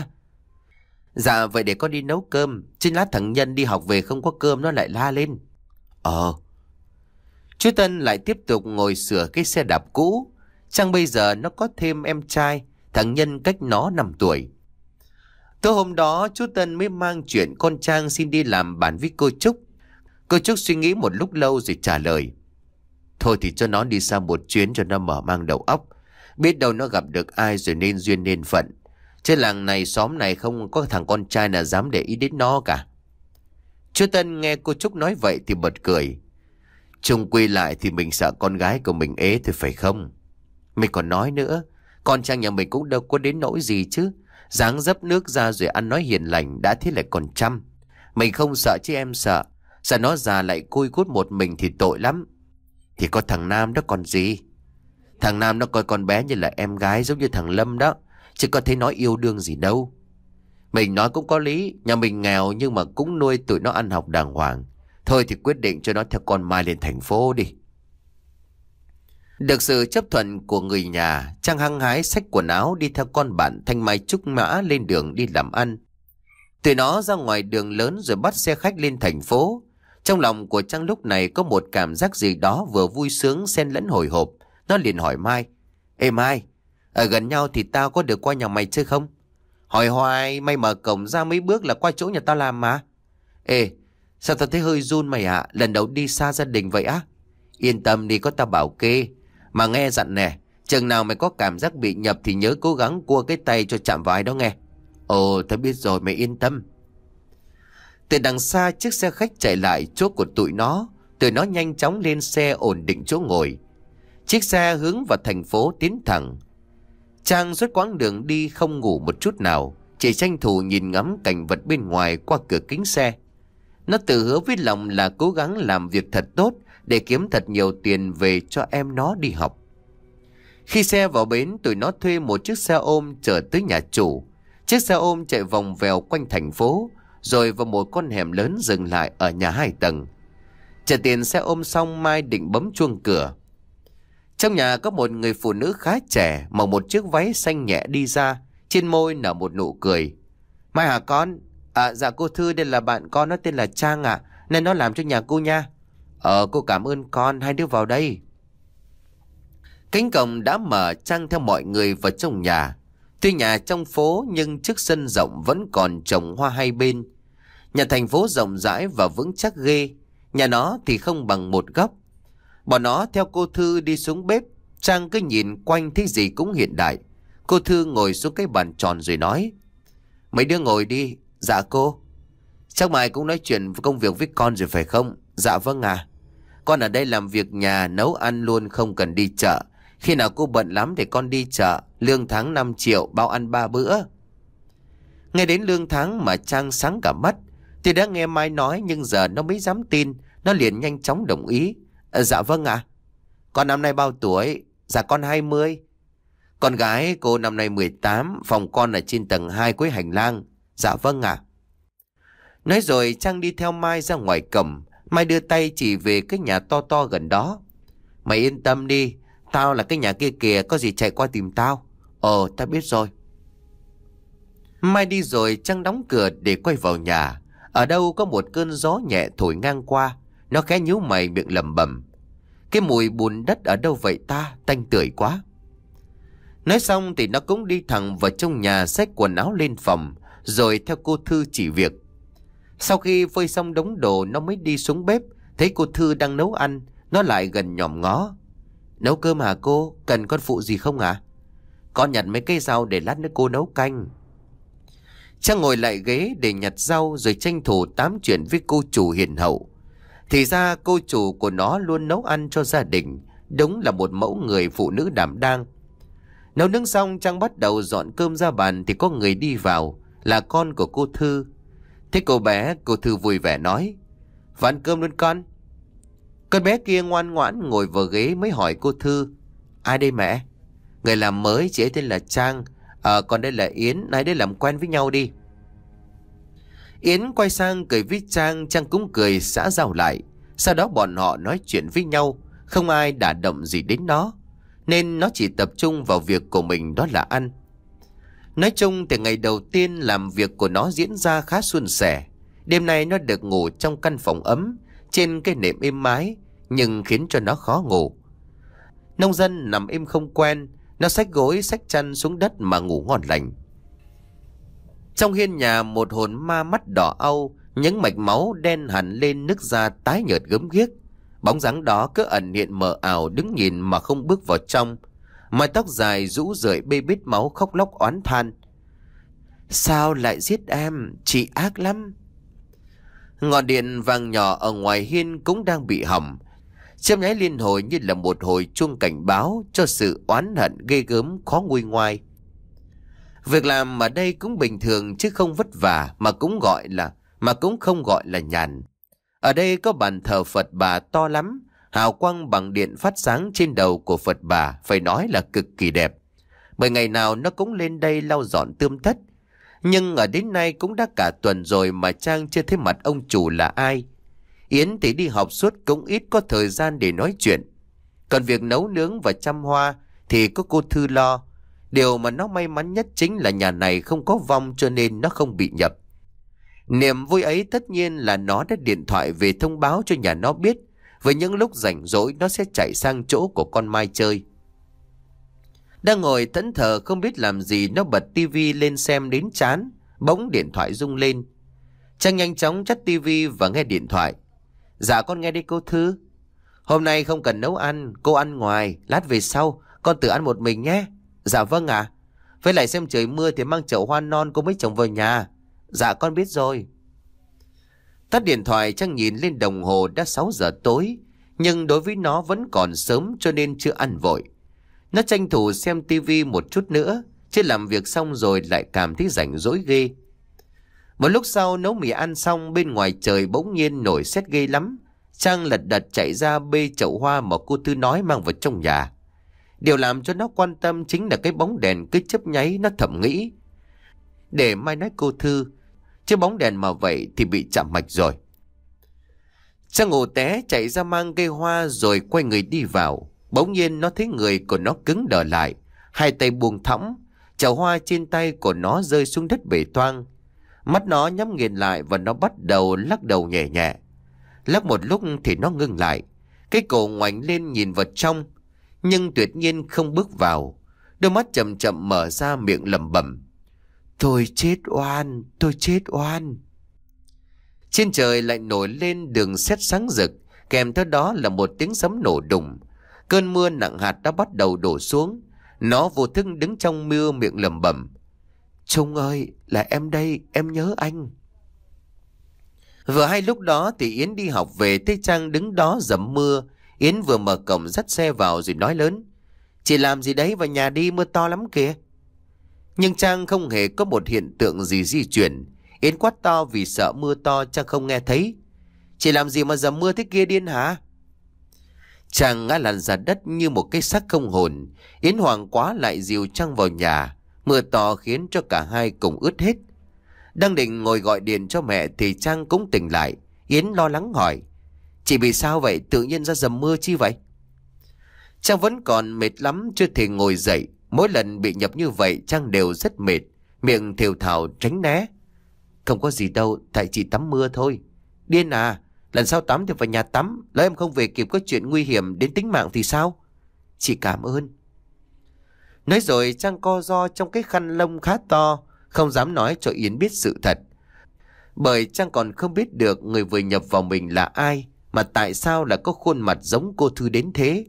Dạ vậy để con đi nấu cơm. Chứ lát thằng Nhân đi học về không có cơm nó lại la lên. Ờ. Chú Tân lại tiếp tục ngồi sửa cái xe đạp cũ. Chăng bây giờ nó có thêm em trai. Thằng Nhân cách nó năm tuổi. Tối hôm đó chú Tân mới mang chuyện con Trang xin đi làm bàn với cô Trúc. Cô Trúc suy nghĩ một lúc lâu rồi trả lời: Thôi thì cho nó đi xa một chuyến cho nó mở mang đầu óc. Biết đâu nó gặp được ai rồi nên duyên nên phận. Trên làng này xóm này không có thằng con trai nào dám để ý đến nó cả. Chú Tân nghe cô Trúc nói vậy thì bật cười: Chung quy lại thì mình sợ con gái của mình ế thì phải không? Mình còn nói nữa, con Trang nhà mình cũng đâu có đến nỗi gì chứ. Dáng dấp nước ra rồi ăn nói hiền lành đã thế lại còn chăm. Mình không sợ chứ em sợ. Sợ nó già lại cui cút một mình thì tội lắm. Thì có thằng Nam đó còn gì. Thằng Nam nó coi con bé như là em gái giống như thằng Lâm đó. Chứ có thấy nói yêu đương gì đâu. Mình nói cũng có lý. Nhà mình nghèo nhưng mà cũng nuôi tụi nó ăn học đàng hoàng. Thôi thì quyết định cho nó theo con Mai lên thành phố đi. Được sự chấp thuận của người nhà, Trang hăng hái xách quần áo đi theo con bạn Thanh Mai Trúc Mã lên đường đi làm ăn. Tụi nó ra ngoài đường lớn rồi bắt xe khách lên thành phố. Trong lòng của Trang lúc này có một cảm giác gì đó vừa vui sướng xen lẫn hồi hộp. Nó liền hỏi Mai: Ê Mai, ở gần nhau thì tao có được qua nhà mày chơi không? Hỏi hoài, mày mở cổng ra mấy bước là qua chỗ nhà tao làm mà. Ê, sao tao thấy hơi run mày ạ? À? Lần đầu đi xa gia đình vậy á? Yên tâm đi, có tao bảo kê. Mà nghe dặn nè, chừng nào mày có cảm giác bị nhập thì nhớ cố gắng cua cái tay cho chạm vào ai đó nghe. Ồ, tao biết rồi, mày yên tâm. Từ đằng xa chiếc xe khách chạy lại chỗ của tụi nó. Tụi nó nhanh chóng lên xe ổn định chỗ ngồi. Chiếc xe hướng vào thành phố tiến thẳng. Trang suốt quãng đường đi không ngủ một chút nào, chỉ tranh thủ nhìn ngắm cảnh vật bên ngoài qua cửa kính xe. Nó tự hứa với lòng là cố gắng làm việc thật tốt để kiếm thật nhiều tiền về cho em nó đi học. Khi xe vào bến, tụi nó thuê một chiếc xe ôm chở tới nhà chủ. Chiếc xe ôm chạy vòng vèo quanh thành phố, rồi vào một con hẻm lớn dừng lại ở nhà hai tầng. Trả tiền xe ôm xong, Mai định bấm chuông cửa. Trong nhà có một người phụ nữ khá trẻ, mặc một chiếc váy xanh nhẹ đi ra, trên môi nở một nụ cười. Mai hả con? À dạ cô Thư, đây là bạn con, nó tên là Trang ạ, à, nên nó làm cho nhà cô nha. Ờ cô cảm ơn con, hai đứa vào đây. Cánh cổng đã mở, Trang theo mọi người vào trong nhà. Tuy nhà trong phố nhưng trước sân rộng vẫn còn trồng hoa hai bên. Nhà thành phố rộng rãi và vững chắc ghê. Nhà nó thì không bằng một góc. Bọn nó theo cô Thư đi xuống bếp. Trang cứ nhìn quanh thấy gì cũng hiện đại. Cô Thư ngồi xuống cái bàn tròn rồi nói: Mấy đứa ngồi đi. Dạ cô. Chắc Mai cũng nói chuyện công việc với con rồi phải không? Dạ vâng à. Con ở đây làm việc nhà, nấu ăn luôn, không cần đi chợ. Khi nào cô bận lắm thì con đi chợ. Lương tháng năm triệu, bao ăn ba bữa. Nghe đến lương tháng mà Trang sáng cả mắt. Thì đã nghe Mai nói nhưng giờ nó mới dám tin. Nó liền nhanh chóng đồng ý. À, dạ vâng ạ. À. Con năm nay bao tuổi? Dạ con hai mươi. Con gái cô năm nay mười tám. Phòng con ở trên tầng hai cuối hành lang. Dạ vâng ạ. À. Nói rồi Trang đi theo Mai ra ngoài cổng. Mai đưa tay chỉ về cái nhà to to gần đó. Mày yên tâm đi. Tao là cái nhà kia kìa, có gì chạy qua tìm tao. Ồ, tao biết rồi. Mai đi rồi Trang đóng cửa để quay vào nhà. Ở đâu có một cơn gió nhẹ thổi ngang qua. Nó khẽ nhíu mày miệng lẩm bẩm: Cái mùi bùn đất ở đâu vậy ta, tanh tưởi quá. Nói xong thì nó cũng đi thẳng vào trong nhà, xách quần áo lên phòng, rồi theo cô Thư chỉ việc. Sau khi phơi xong đống đồ, nó mới đi xuống bếp. Thấy cô Thư đang nấu ăn, nó lại gần nhòm ngó. Nấu cơm hả cô? Cần con phụ gì không ạ? À? Con nhặt mấy cây rau để lát nữa cô nấu canh. Trang ngồi lại ghế để nhặt rau rồi tranh thủ tám chuyện với cô chủ hiền hậu. Thì ra cô chủ của nó luôn nấu ăn cho gia đình. Đúng là một mẫu người phụ nữ đảm đang. Nấu nướng xong Trang bắt đầu dọn cơm ra bàn thì có người đi vào, là con của cô Thư. Thế cô bé, cô Thư vui vẻ nói: Vào ăn cơm luôn con. Con bé kia ngoan ngoãn ngồi vào ghế mới hỏi cô Thư: Ai đây mẹ? Người làm mới, chị ấy tên là Trang. À, còn đây là Yến, hai đứa làm quen với nhau đi. Yến quay sang cười với Trang, Trang cũng cười xã giao lại. Sau đó bọn họ nói chuyện với nhau, không ai đả động gì đến nó, nên nó chỉ tập trung vào việc của mình, đó là ăn. Nói chung thì ngày đầu tiên làm việc của nó diễn ra khá suôn sẻ. Đêm nay nó được ngủ trong căn phòng ấm, trên cái nệm êm mái, nhưng khiến cho nó khó ngủ. Nông dân nằm im không quen, nó xách gối xách chăn xuống đất mà ngủ ngon lành. Trong hiên nhà một hồn ma mắt đỏ au, những mạch máu đen hẳn lên nức da tái nhợt gớm ghiếc. Bóng dáng đó cứ ẩn hiện mờ ảo đứng nhìn mà không bước vào trong. Mái tóc dài rũ rượi bê bết máu, khóc lóc oán than: Sao lại giết em, chị ác lắm. Ngọn điện vàng nhỏ ở ngoài hiên cũng đang bị hỏng, chớp nháy liên hồi như là một hồi chuông cảnh báo cho sự oán hận ghê gớm khó nguôi ngoai. Việc làm ở đây cũng bình thường chứ không vất vả, mà cũng gọi là mà cũng không gọi là nhàn. Ở đây có bàn thờ Phật bà to lắm, hào quang bằng điện phát sáng trên đầu của Phật bà phải nói là cực kỳ đẹp. Bởi ngày nào nó cũng lên đây lau dọn tươm tất. Nhưng ở đến nay cũng đã cả tuần rồi mà Trang chưa thấy mặt ông chủ là ai. Yến thì đi học suốt cũng ít có thời gian để nói chuyện. Còn việc nấu nướng và chăm hoa thì có cô Thư lo. Điều mà nó may mắn nhất chính là nhà này không có vong cho nên nó không bị nhập. Niềm vui ấy tất nhiên là nó đã điện thoại về thông báo cho nhà nó biết. Với những lúc rảnh rỗi nó sẽ chạy sang chỗ của con Mai chơi. Đang ngồi thẫn thờ không biết làm gì, nó bật tivi lên xem đến chán. Bỗng điện thoại rung lên. Trang nhanh chóng tắt tivi và nghe điện thoại. Dạ con nghe đi cô Thư. Hôm nay không cần nấu ăn, cô ăn ngoài, lát về sau con tự ăn một mình nhé. Dạ vâng ạ. À. Với lại xem trời mưa thì mang chậu hoa non cô mới trồng vào nhà. Dạ con biết rồi. Tắt điện thoại, Trang nhìn lên đồng hồ đã sáu giờ tối. Nhưng đối với nó vẫn còn sớm cho nên chưa ăn vội. Nó tranh thủ xem tivi một chút nữa, chứ làm việc xong rồi lại cảm thấy rảnh rỗi ghê. Một lúc sau nấu mì ăn xong, bên ngoài trời bỗng nhiên nổi sét ghê lắm. Trang lật đật chạy ra bê chậu hoa mà cô Thư nói mang vào trong nhà. Điều làm cho nó quan tâm chính là cái bóng đèn cứ chớp nháy. Nó thầm nghĩ: để mai nói cô Thư, chứ bóng đèn mà vậy thì bị chạm mạch rồi. Trang ngủ té chạy ra mang cây hoa rồi quay người đi vào. Bỗng nhiên nó thấy người của nó cứng đờ lại, hai tay buông thõng, chậu hoa trên tay của nó rơi xuống đất bể toang. Mắt nó nhắm nghiền lại và nó bắt đầu lắc đầu nhẹ nhẹ. Lắc một lúc thì nó ngưng lại, cái cổ ngoảnh lên nhìn vào trong, nhưng tuyệt nhiên không bước vào. Đôi mắt chậm chậm mở ra, miệng lẩm bẩm: tôi chết oan, tôi chết oan. Trên trời lại nổi lên đường sét sáng rực, kèm theo đó là một tiếng sấm nổ đùng. Cơn mưa nặng hạt đã bắt đầu đổ xuống. Nó vô thức đứng trong mưa miệng lẩm bẩm: Trung ơi, là em đây, em nhớ anh. Vừa hay lúc đó thì Yến đi học về, thấy Trang đứng đó dầm mưa. Yến vừa mở cổng dắt xe vào rồi nói lớn: Chị làm gì đấy, vào nhà đi, mưa to lắm kìa. Nhưng Trang không hề có một hiện tượng gì di chuyển. Yến quát to vì sợ mưa to Trang không nghe thấy: Chị làm gì mà dầm mưa thế kia, điên hả? Trang ngã lăn ra đất như một cái xác không hồn. Yến hoảng quá lại dìu Trang vào nhà. Mưa to khiến cho cả hai cùng ướt hết. Đang định ngồi gọi điện cho mẹ thì Trang cũng tỉnh lại. Yến lo lắng hỏi: Chị bị sao vậy, tự nhiên ra dầm mưa chi vậy? Trang vẫn còn mệt lắm, chưa thể ngồi dậy. Mỗi lần bị nhập như vậy Trang đều rất mệt, miệng thều thào tránh né: Không có gì đâu, tại chị tắm mưa thôi. Điên à, lần sau tắm thì vào nhà tắm, lỡ em không về kịp có chuyện nguy hiểm đến tính mạng thì sao? Chị cảm ơn. Nói rồi Trang co ro trong cái khăn lông khá to, không dám nói cho Yến biết sự thật. Bởi Trang còn không biết được người vừa nhập vào mình là ai, mà tại sao lại có khuôn mặt giống cô Thư đến thế.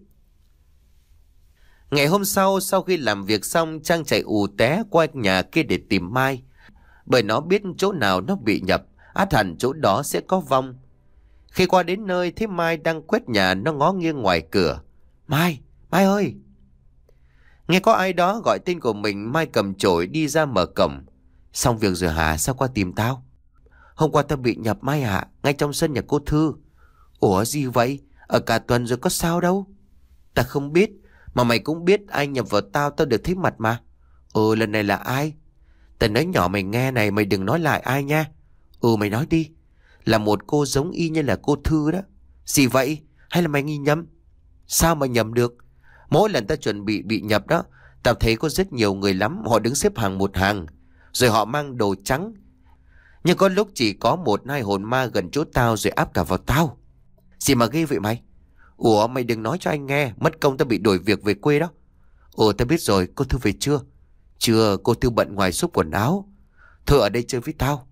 Ngày hôm sau, sau khi làm việc xong, Trang chạy ù té qua nhà kia để tìm Mai. Bởi nó biết chỗ nào nó bị nhập, ắt hẳn chỗ đó sẽ có vong. Khi qua đến nơi thấy Mai đang quét nhà, nó ngó nghiêng ngoài cửa: Mai, Mai ơi! Nghe có ai đó gọi tên của mình, Mai cầm chổi đi ra mở cổng. Xong việc rồi hả, sao qua tìm tao? Hôm qua tao bị nhập Mai ạ, ngay trong sân nhà cô Thư. Ủa gì vậy? Ở cả tuần rồi có sao đâu? Ta không biết, mà mày cũng biết ai nhập vào tao, tao được thấy mặt mà. Ừ, lần này là ai? Tao nói nhỏ mày nghe này, mày đừng nói lại ai nha. Ừ, mày nói đi. Là một cô giống y như là cô Thư đó. Gì vậy? Hay là mày nghi nhầm? Sao mà nhầm được? Mỗi lần tao chuẩn bị bị nhập đó, tao thấy có rất nhiều người lắm. Họ đứng xếp hàng một hàng, rồi họ mang đồ trắng. Nhưng có lúc chỉ có một hai hồn ma gần chỗ tao rồi áp cả vào tao. Gì mà ghê vậy mày? Ủa mày đừng nói cho anh nghe, mất công tao bị đổi việc về quê đó. Ồ tao biết rồi, cô Thư về chưa? Chưa, cô Thư bận ngoài xúc quần áo. Thôi ở đây chơi với tao.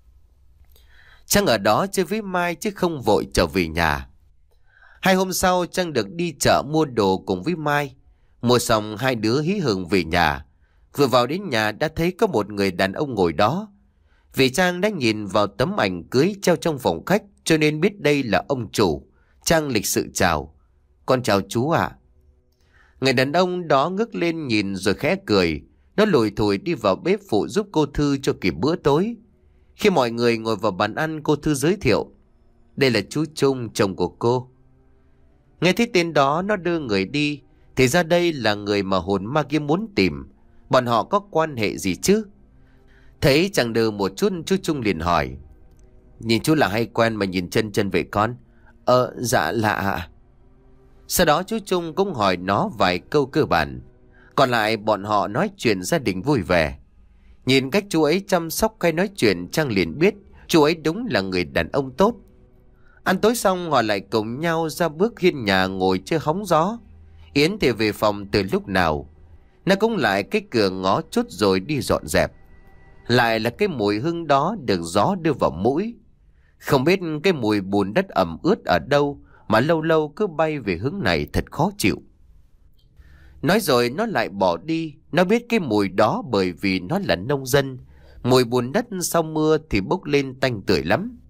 Trang ở đó chơi với Mai chứ không vội trở về nhà. Hai hôm sau Trang được đi chợ mua đồ cùng với Mai. Mua xong hai đứa hí hửng về nhà. Vừa vào đến nhà đã thấy có một người đàn ông ngồi đó. Vì Trang đã nhìn vào tấm ảnh cưới treo trong phòng khách cho nên biết đây là ông chủ. Trang lịch sự chào: Con chào chú ạ. Người đàn ông đó ngước lên nhìn rồi khẽ cười. Nó lủi thủi đi vào bếp phụ giúp cô Thư cho kịp bữa tối. Khi mọi người ngồi vào bàn ăn, cô Thư giới thiệu: Đây là chú Trung, chồng của cô. Nghe thấy tên đó nó đưa người đi. Thì ra đây là người mà hồn ma kia muốn tìm. Bọn họ có quan hệ gì chứ? Thấy chàng đừ một chút, chú Trung liền hỏi: Nhìn chú là hay quen mà nhìn chân chân vậy con? Ờ dạ lạ ạ. Sau đó chú Trung cũng hỏi nó vài câu cơ bản. Còn lại bọn họ nói chuyện gia đình vui vẻ. Nhìn cách chú ấy chăm sóc hay nói chuyện, Trang liền biết chú ấy đúng là người đàn ông tốt. Ăn tối xong họ lại cùng nhau ra bước hiên nhà ngồi chơi hóng gió. Yến thì về phòng từ lúc nào. Nó cũng lại cái cửa ngó chút rồi đi dọn dẹp. Lại là cái mùi hương đó được gió đưa vào mũi. Không biết cái mùi bùn đất ẩm ướt ở đâu mà lâu lâu cứ bay về hướng này, thật khó chịu. Nói rồi nó lại bỏ đi. Nó biết cái mùi đó bởi vì nó là nông dân. Mùi bùn đất sau mưa thì bốc lên tanh tưởi lắm.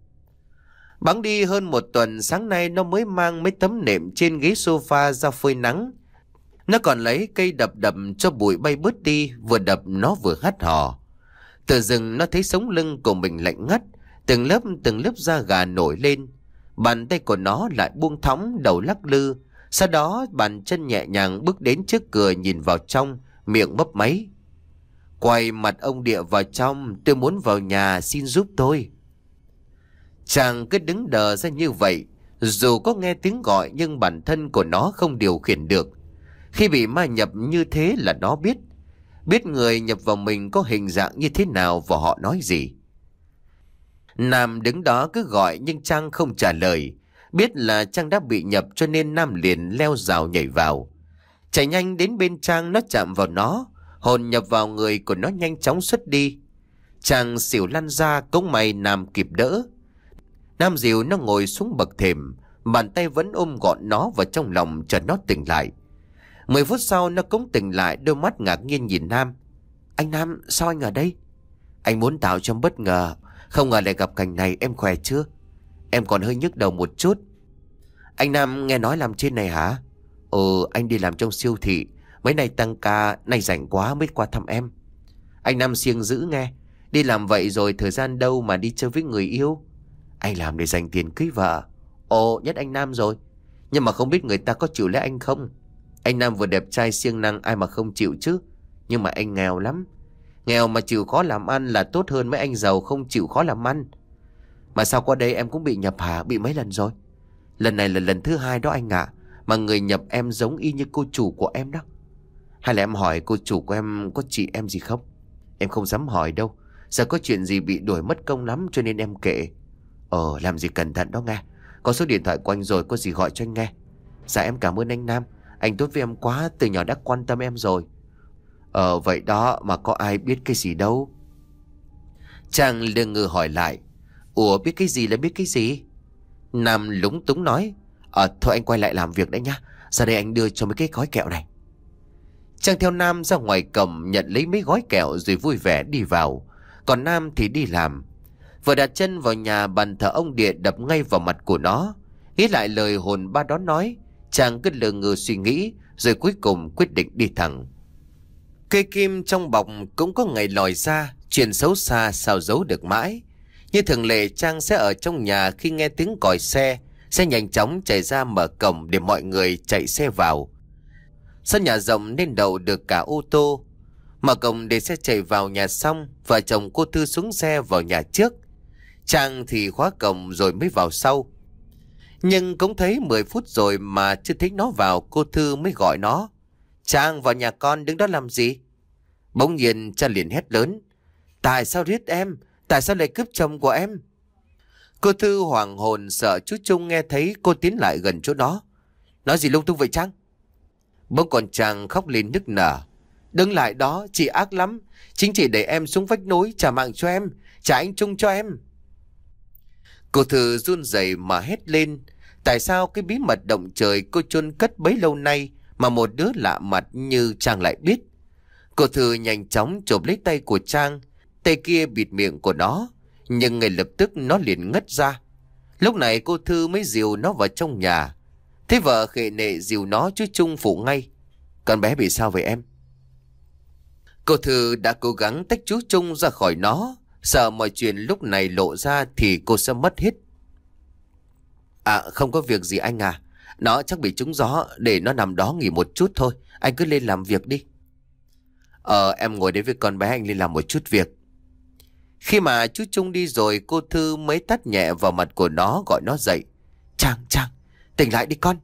Bẵng đi hơn một tuần, sáng nay nó mới mang mấy tấm nệm trên ghế sofa ra phơi nắng. Nó còn lấy cây đập đập cho bụi bay bớt đi. Vừa đập nó vừa hắt hò. Từ rừng nó thấy sống lưng của mình lạnh ngắt. Từng lớp từng lớp da gà nổi lên. Bàn tay của nó lại buông thõng, đầu lắc lư. Sau đó bàn chân nhẹ nhàng bước đến trước cửa, nhìn vào trong, miệng mấp máy: Quay mặt ông địa vào trong, tôi muốn vào nhà, xin giúp tôi. Chàng cứ đứng đờ ra như vậy. Dù có nghe tiếng gọi nhưng bản thân của nó không điều khiển được. Khi bị ma nhập như thế là nó biết. Biết người nhập vào mình có hình dạng như thế nào và họ nói gì. Nam đứng đó cứ gọi nhưng Trang không trả lời. Biết là Trang đã bị nhập cho nên Nam liền leo rào nhảy vào. Chạy nhanh đến bên Trang, nó chạm vào nó. Hồn nhập vào người của nó nhanh chóng xuất đi. Trang xỉu lăn ra, cũng may Nam kịp đỡ. Nam dìu nó ngồi xuống bậc thềm. Bàn tay vẫn ôm gọn nó vào trong lòng cho nó tỉnh lại. Mười phút sau nó cũng tỉnh lại, đôi mắt ngạc nhiên nhìn Nam. Anh Nam, sao anh ở đây? Anh muốn tạo cho bất ngờ. Không ngờ lại gặp cảnh này. Em khỏe chưa? Em còn hơi nhức đầu một chút. Anh Nam nghe nói làm trên này hả? Ừ, anh đi làm trong siêu thị. Mấy nay tăng ca, nay rảnh quá mới qua thăm em. Anh Nam siêng dữ nghe. Đi làm vậy rồi thời gian đâu mà đi chơi với người yêu. Anh làm để dành tiền cưới vợ. Ồ, nhất anh Nam rồi. Nhưng mà không biết người ta có chịu lấy anh không? Anh Nam vừa đẹp trai siêng năng, ai mà không chịu chứ. Nhưng mà anh nghèo lắm. Nghèo mà chịu khó làm ăn là tốt hơn mấy anh giàu không chịu khó làm ăn. Mà sao qua đây em cũng bị nhập hả? Bị mấy lần rồi? Lần này là lần thứ hai đó anh ạ. Mà người nhập em giống y như cô chủ của em đó. Hay là em hỏi cô chủ của em có chị em gì không? Em không dám hỏi đâu. Giờ có chuyện gì bị đuổi mất công lắm cho nên em kệ. Ờ, làm gì cẩn thận đó nghe. Có số điện thoại của anh rồi, có gì gọi cho anh nghe. Dạ em cảm ơn anh Nam. Anh tốt với em quá, từ nhỏ đã quan tâm em rồi. Ờ vậy đó, mà có ai biết cái gì đâu. Trang lương ngừ hỏi lại. Ủa biết cái gì là biết cái gì? Nam lúng túng nói. Ờ thôi anh quay lại làm việc đấy nhá. Ra đây anh đưa cho mấy cái gói kẹo này. Trang theo Nam ra ngoài cổng nhận lấy mấy gói kẹo rồi vui vẻ đi vào. Còn Nam thì đi làm. Vừa đặt chân vào nhà, bàn thờ ông Địa đập ngay vào mặt của nó. Nghĩ lại lời hồn ba đó nói, Trang cứ lờ ngừ suy nghĩ, rồi cuối cùng quyết định đi thẳng. Cây kim trong bọc cũng có ngày lòi ra, chuyện xấu xa sao giấu được mãi. Như thường lệ, Trang sẽ ở trong nhà khi nghe tiếng còi xe, sẽ nhanh chóng chạy ra mở cổng để mọi người chạy xe vào. Sân nhà rộng nên đậu được cả ô tô. Mở cổng để xe chạy vào nhà xong, vợ chồng cô Thư xuống xe vào nhà trước. Trang thì khóa cổng rồi mới vào sau. Nhưng cũng thấy mười phút rồi mà chưa thấy nó vào, cô Thư mới gọi nó. Trang, vào nhà con, đứng đó làm gì? Bỗng nhiên cha liền hét lớn. Tại sao giết em? Tại sao lại cướp chồng của em? Cô Thư hoảng hồn sợ chú Trung nghe thấy cô tiến lại gần chỗ đó. Nói gì lung tung vậy Trang? Bỗng còn Trang khóc lên nức nở. Đứng lại đó, chị ác lắm. Chính chị đẩy em xuống vách núi, trả mạng cho em, trả anh Trung cho em. Cô Thư run rẩy mà hét lên. Tại sao cái bí mật động trời cô chôn cất bấy lâu nay mà một đứa lạ mặt như Trang lại biết? Cô Thư nhanh chóng chộp lấy tay của Trang, tay kia bịt miệng của nó, nhưng ngay lập tức nó liền ngất ra. Lúc này cô Thư mới dìu nó vào trong nhà. Thế vợ khệ nệ dìu nó, chú Trung phụ ngay. Con bé bị sao vậy em? Cô Thư đã cố gắng tách chú Trung ra khỏi nó, sợ mọi chuyện lúc này lộ ra thì cô sẽ mất hết. À không có việc gì anh à. Nó chắc bị trúng gió, để nó nằm đó nghỉ một chút thôi. Anh cứ lên làm việc đi. Ờ em ngồi đấy với con bé, anh lên làm một chút việc. Khi mà chú Trung đi rồi, cô Thư mới tát nhẹ vào mặt của nó, gọi nó dậy. Trang, Trang, tỉnh lại đi con.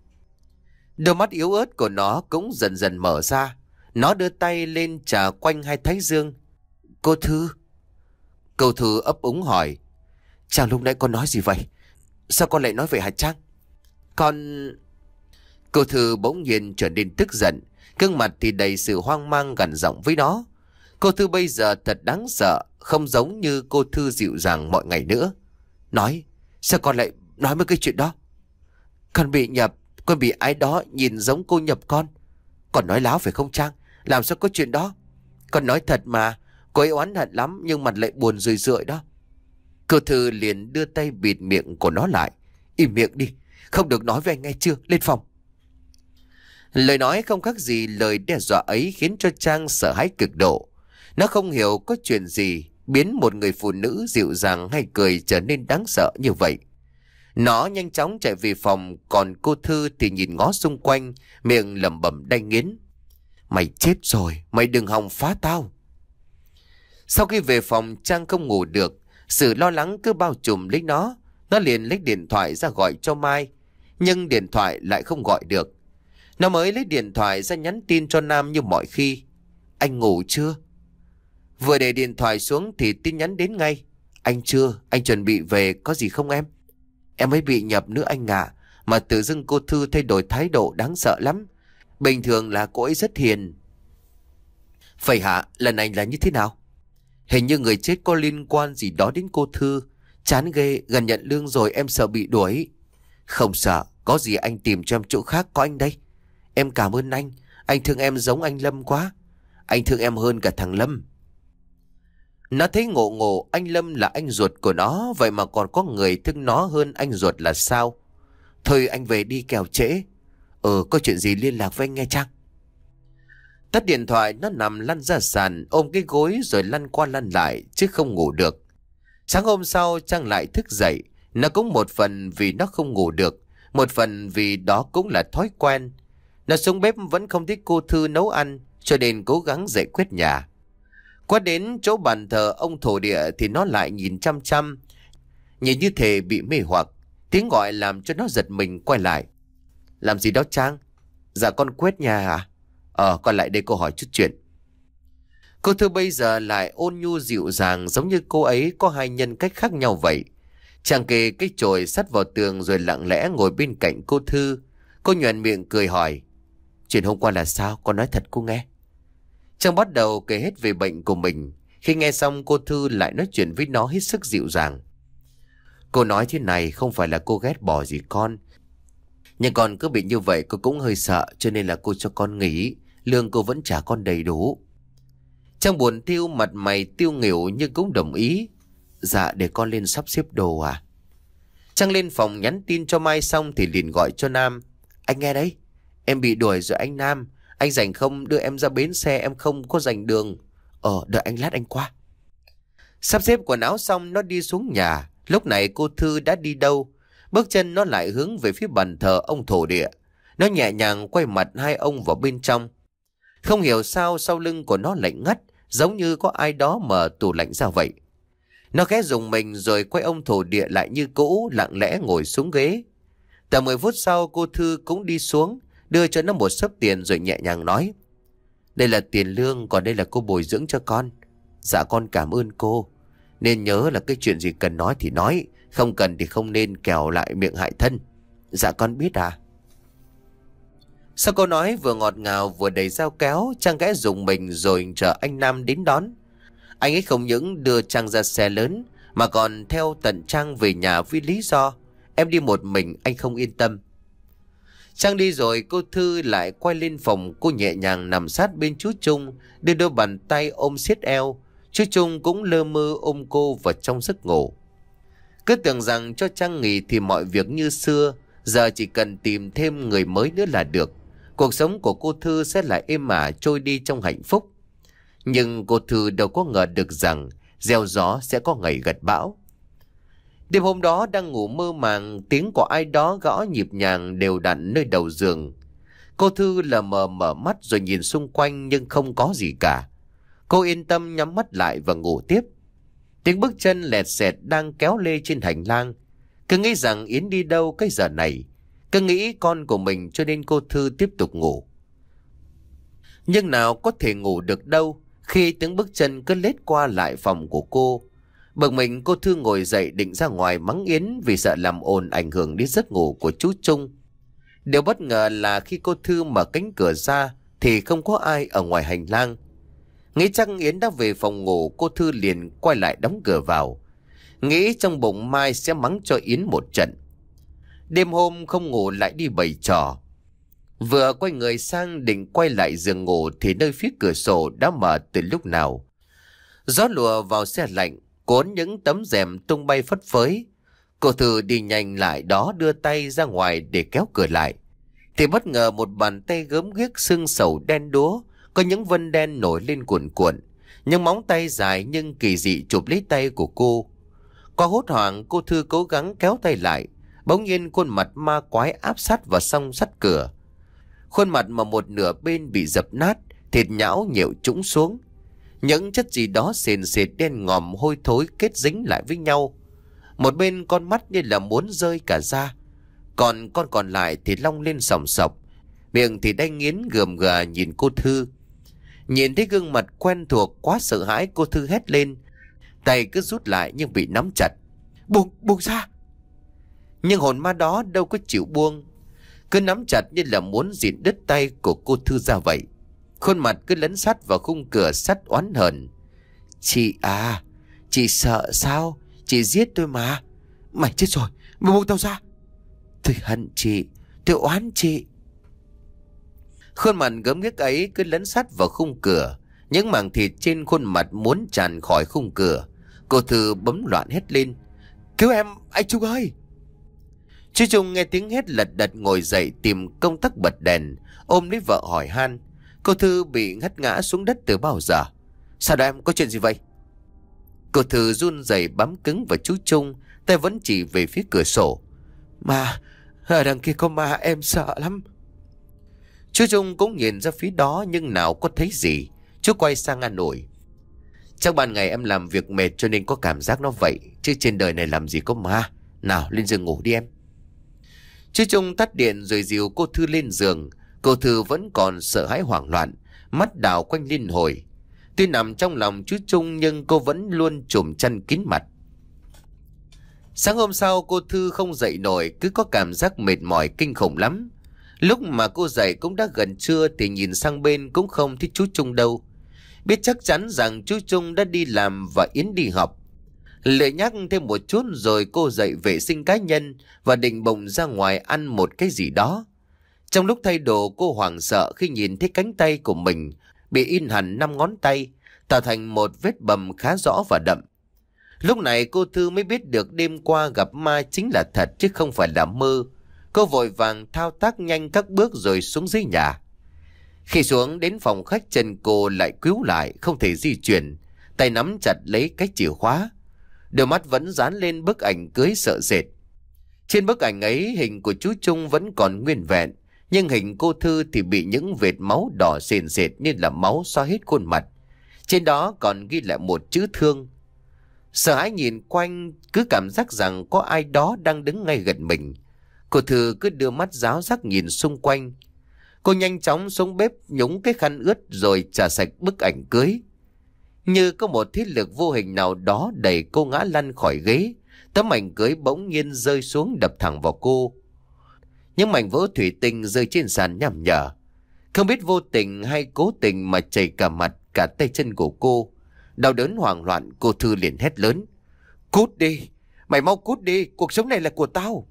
Đôi mắt yếu ớt của nó cũng dần dần mở ra. Nó đưa tay lên chà quanh hai thái dương. Cô Thư. Cô Thư ấp úng hỏi. Trang, lúc nãy con nói gì vậy? Sao con lại nói vậy hả Trang? Con... Cô Thư bỗng nhiên trở nên tức giận, gương mặt thì đầy sự hoang mang gằn giọng với nó. Cô Thư bây giờ thật đáng sợ, không giống như cô Thư dịu dàng mọi ngày nữa. Nói, sao con lại nói mấy cái chuyện đó? Con bị nhập, con bị ai đó nhìn giống cô nhập con. Con nói láo phải không Trang? Làm sao có chuyện đó? Con nói thật mà, cô ấy oán hận lắm nhưng mặt lại buồn rười rượi đó. Cô Thư liền đưa tay bịt miệng của nó lại. Im miệng đi, không được nói với anh nghe chưa, lên phòng. Lời nói không khác gì lời đe dọa ấy khiến cho Trang sợ hãi cực độ. Nó không hiểu có chuyện gì biến một người phụ nữ dịu dàng hay cười trở nên đáng sợ như vậy. Nó nhanh chóng chạy về phòng, còn cô Thư thì nhìn ngó xung quanh, miệng lẩm bẩm đay nghiến. Mày chết rồi, mày đừng hòng phá tao. Sau khi về phòng, Trang không ngủ được, sự lo lắng cứ bao trùm lấy nó. Nó liền lấy điện thoại ra gọi cho Mai, nhưng điện thoại lại không gọi được. Nó mới lấy điện thoại ra nhắn tin cho Nam như mọi khi. Anh ngủ chưa? Vừa để điện thoại xuống thì tin nhắn đến ngay. Anh chưa, anh chuẩn bị về, có gì không em? Em mới bị nhập nữa anh ạ. À, mà tự dưng cô Thư thay đổi thái độ đáng sợ lắm. Bình thường là cô ấy rất hiền. Phải hả? Lần này là như thế nào? Hình như người chết có liên quan gì đó đến cô Thư. Chán ghê, gần nhận lương rồi em sợ bị đuổi. Không sợ, có gì anh tìm cho em chỗ khác, có anh đây. Em cảm ơn anh. Anh thương em giống anh Lâm quá. Anh thương em hơn cả thằng Lâm. Nó thấy ngộ ngộ, anh Lâm là anh ruột của nó, vậy mà còn có người thương nó hơn anh ruột là sao? Thôi anh về đi kẻo trễ. Ừ, có chuyện gì liên lạc với anh nghe Trang. Tắt điện thoại, nó nằm lăn ra sàn, ôm cái gối rồi lăn qua lăn lại, chứ không ngủ được. Sáng hôm sau, Trang lại thức dậy. Nó cũng một phần vì nó không ngủ được, một phần vì đó cũng là thói quen. Nó xuống bếp vẫn không thấy cô Thư nấu ăn, cho nên cố gắng dậy quét nhà. Qua đến chỗ bàn thờ ông thổ địa thì nó lại nhìn chăm chăm, nhìn như thể bị mê hoặc. Tiếng gọi làm cho nó giật mình quay lại. Làm gì đó Trang? Dạ con quét nhà à? Ờ, con lại đây cô hỏi chút chuyện. Cô Thư bây giờ lại ôn nhu dịu dàng, giống như cô ấy có hai nhân cách khác nhau vậy. Chàng kề cái chổi sắt vào tường rồi lặng lẽ ngồi bên cạnh cô Thư. Cô nhoẻn miệng cười hỏi. Chuyện hôm qua là sao? Con nói thật cô nghe. Chàng bắt đầu kể hết về bệnh của mình. Khi nghe xong, cô Thư lại nói chuyện với nó hết sức dịu dàng. Cô nói thế này không phải là cô ghét bỏ gì con, nhưng con cứ bị như vậy cô cũng hơi sợ, cho nên là cô cho con nghỉ. Lương cô vẫn trả con đầy đủ. Trang buồn thiu, mặt mày tiêu nghỉu nhưng cũng đồng ý. Dạ để con lên sắp xếp đồ à. Trang lên phòng nhắn tin cho Mai xong thì liền gọi cho Nam. Anh nghe đấy, em bị đuổi rồi anh Nam. Anh rảnh không đưa em ra bến xe, em không có rảnh đường. Ờ đợi anh lát anh qua. Sắp xếp quần áo xong nó đi xuống nhà. Lúc này cô Thư đã đi đâu? Bước chân nó lại hướng về phía bàn thờ ông thổ địa. Nó nhẹ nhàng quay mặt hai ông vào bên trong. Không hiểu sao sau lưng của nó lạnh ngắt, giống như có ai đó mở tủ lạnh ra vậy. Nó khẽ dùng mình rồi quay ông thổ địa lại như cũ, lặng lẽ ngồi xuống ghế. Tầm mười phút sau cô Thư cũng đi xuống, đưa cho nó một xấp tiền rồi nhẹ nhàng nói. Đây là tiền lương, còn đây là cô bồi dưỡng cho con. Dạ con cảm ơn cô. Nên nhớ là cái chuyện gì cần nói thì nói, không cần thì không nên kẻo lại miệng hại thân. Dạ con biết à. Sau câu nói vừa ngọt ngào vừa đầy dao kéo, Trang ghé dùng mình rồi chờ anh Nam đến đón. Anh ấy không những đưa Trang ra xe lớn mà còn theo tận Trang về nhà với lý do em đi một mình anh không yên tâm. Trang đi rồi cô Thư lại quay lên phòng. Cô nhẹ nhàng nằm sát bên chú Trung, đưa đôi bàn tay ôm siết eo. Chú Trung cũng lơ mơ ôm cô vào trong giấc ngủ. Cứ tưởng rằng cho Trang nghỉ thì mọi việc như xưa, giờ chỉ cần tìm thêm người mới nữa là được. Cuộc sống của cô Thư sẽ lại êm ả trôi đi trong hạnh phúc. Nhưng cô Thư đâu có ngờ được rằng gieo gió sẽ có ngày gặt bão. Đêm hôm đó đang ngủ mơ màng, tiếng của ai đó gõ nhịp nhàng đều đặn nơi đầu giường. Cô Thư lờ mờ mở mắt rồi nhìn xung quanh nhưng không có gì cả. Cô yên tâm nhắm mắt lại và ngủ tiếp. Tiếng bước chân lẹt xẹt đang kéo lê trên hành lang. Cứ nghĩ rằng Yến đi đâu cái giờ này. Cứ nghĩ con của mình cho nên cô Thư tiếp tục ngủ. Nhưng nào có thể ngủ được đâu khi tiếng bước chân cứ lết qua lại phòng của cô. Bực mình cô Thư ngồi dậy định ra ngoài mắng Yến vì sợ làm ồn ảnh hưởng đến giấc ngủ của chú Trung. Điều bất ngờ là khi cô Thư mở cánh cửa ra thì không có ai ở ngoài hành lang. Nghĩ chắc Yến đã về phòng ngủ, cô Thư liền quay lại đóng cửa vào. Nghĩ trong bụng mai sẽ mắng cho Yến một trận. Đêm hôm không ngủ lại đi bày trò. Vừa quay người sang định quay lại giường ngủ thì nơi phía cửa sổ đã mở từ lúc nào. Gió lùa vào xe lạnh, cuốn những tấm rèm tung bay phất phới. Cô Thư đi nhanh lại đó đưa tay ra ngoài để kéo cửa lại. Thì bất ngờ một bàn tay gớm ghiếc xương sầu đen đúa, có những vân đen nổi lên cuộn cuộn. Những móng tay dài nhưng kỳ dị chụp lấy tay của cô. Qua hốt hoảng cô Thư cố gắng kéo tay lại. Bỗng nhiên khuôn mặt ma quái áp sát vào song sắt cửa. Khuôn mặt mà một nửa bên bị dập nát, thịt nhão nhệu trũng xuống. Những chất gì đó sền sệt đen ngòm hôi thối kết dính lại với nhau. Một bên con mắt như là muốn rơi cả ra, còn con còn lại thì long lên sòng sọc. Miệng thì đay nghiến gườm gà nhìn cô Thư. Nhìn thấy gương mặt quen thuộc quá sợ hãi, cô Thư hét lên. Tay cứ rút lại nhưng bị nắm chặt. Buông, buông ra. Nhưng hồn ma đó đâu có chịu buông, cứ nắm chặt như là muốn dịn đứt tay của cô Thư ra vậy. Khuôn mặt cứ lấn sát vào khung cửa sắt oán hờn. Chị à, chị sợ sao? Chị giết tôi mà. Mày chết rồi, mày buông tao ra. Tôi hận chị, tôi oán chị. Khuôn mặt gớm ghiếc ấy cứ lấn sát vào khung cửa. Những mảng thịt trên khuôn mặt muốn tràn khỏi khung cửa. Cô Thư bấm loạn hét lên: "Cứu em, anh Trung ơi!" Chú Trung nghe tiếng hét lật đật ngồi dậy tìm công tắc bật đèn, ôm lấy vợ hỏi han. Cô Thư bị ngất ngã xuống đất từ bao giờ? "Sao đó em, có chuyện gì vậy?" Cô Thư run rẩy bám cứng vào chú Trung, tay vẫn chỉ về phía cửa sổ. "Mà, ở đằng kia có ma, em sợ lắm." Chú Trung cũng nhìn ra phía đó nhưng nào có thấy gì. Chú quay sang an ủi: "Chắc ban ngày em làm việc mệt cho nên có cảm giác nó vậy, chứ trên đời này làm gì có ma. Nào, lên giường ngủ đi em." Chú Trung tắt điện rồi dìu cô Thư lên giường. Cô Thư vẫn còn sợ hãi hoảng loạn, mắt đảo quanh liên hồi. Tuy nằm trong lòng chú Trung nhưng cô vẫn luôn trùm chăn kín mặt. Sáng hôm sau cô Thư không dậy nổi, cứ có cảm giác mệt mỏi kinh khủng lắm. Lúc mà cô dậy cũng đã gần trưa thì nhìn sang bên cũng không thấy chú Trung đâu. Biết chắc chắn rằng chú Trung đã đi làm và Yến đi học. Lệ nhắc thêm một chút rồi cô dậy vệ sinh cá nhân và định bụng ra ngoài ăn một cái gì đó. Trong lúc thay đồ cô hoảng sợ khi nhìn thấy cánh tay của mình bị in hẳn năm ngón tay, tạo thành một vết bầm khá rõ và đậm. Lúc này cô Thư mới biết được đêm qua gặp ma chính là thật chứ không phải là mơ. Cô vội vàng thao tác nhanh các bước rồi xuống dưới nhà. Khi xuống đến phòng khách, chân cô lại cứu lại, không thể di chuyển, tay nắm chặt lấy cái chìa khóa. Đôi mắt vẫn dán lên bức ảnh cưới sợ sệt. Trên bức ảnh ấy hình của chú Trung vẫn còn nguyên vẹn, nhưng hình cô Thư thì bị những vệt máu đỏ sền sệt như là máu xóa hết khuôn mặt. Trên đó còn ghi lại một chữ thương. Sợ hãi nhìn quanh, cứ cảm giác rằng có ai đó đang đứng ngay gần mình. Cô Thư cứ đưa mắt ráo rác nhìn xung quanh. Cô nhanh chóng xuống bếp nhúng cái khăn ướt rồi chà sạch bức ảnh cưới. Như có một thiết lực vô hình nào đó đẩy cô ngã lăn khỏi ghế. Tấm ảnh cưới bỗng nhiên rơi xuống đập thẳng vào cô. Những mảnh vỡ thủy tinh rơi trên sàn nhằm nhở. Không biết vô tình hay cố tình mà chảy cả mặt cả tay chân của cô. Đau đớn hoảng loạn, cô Thư liền hét lớn: "Cút đi! Mày mau cút đi! Cuộc sống này là của tao!"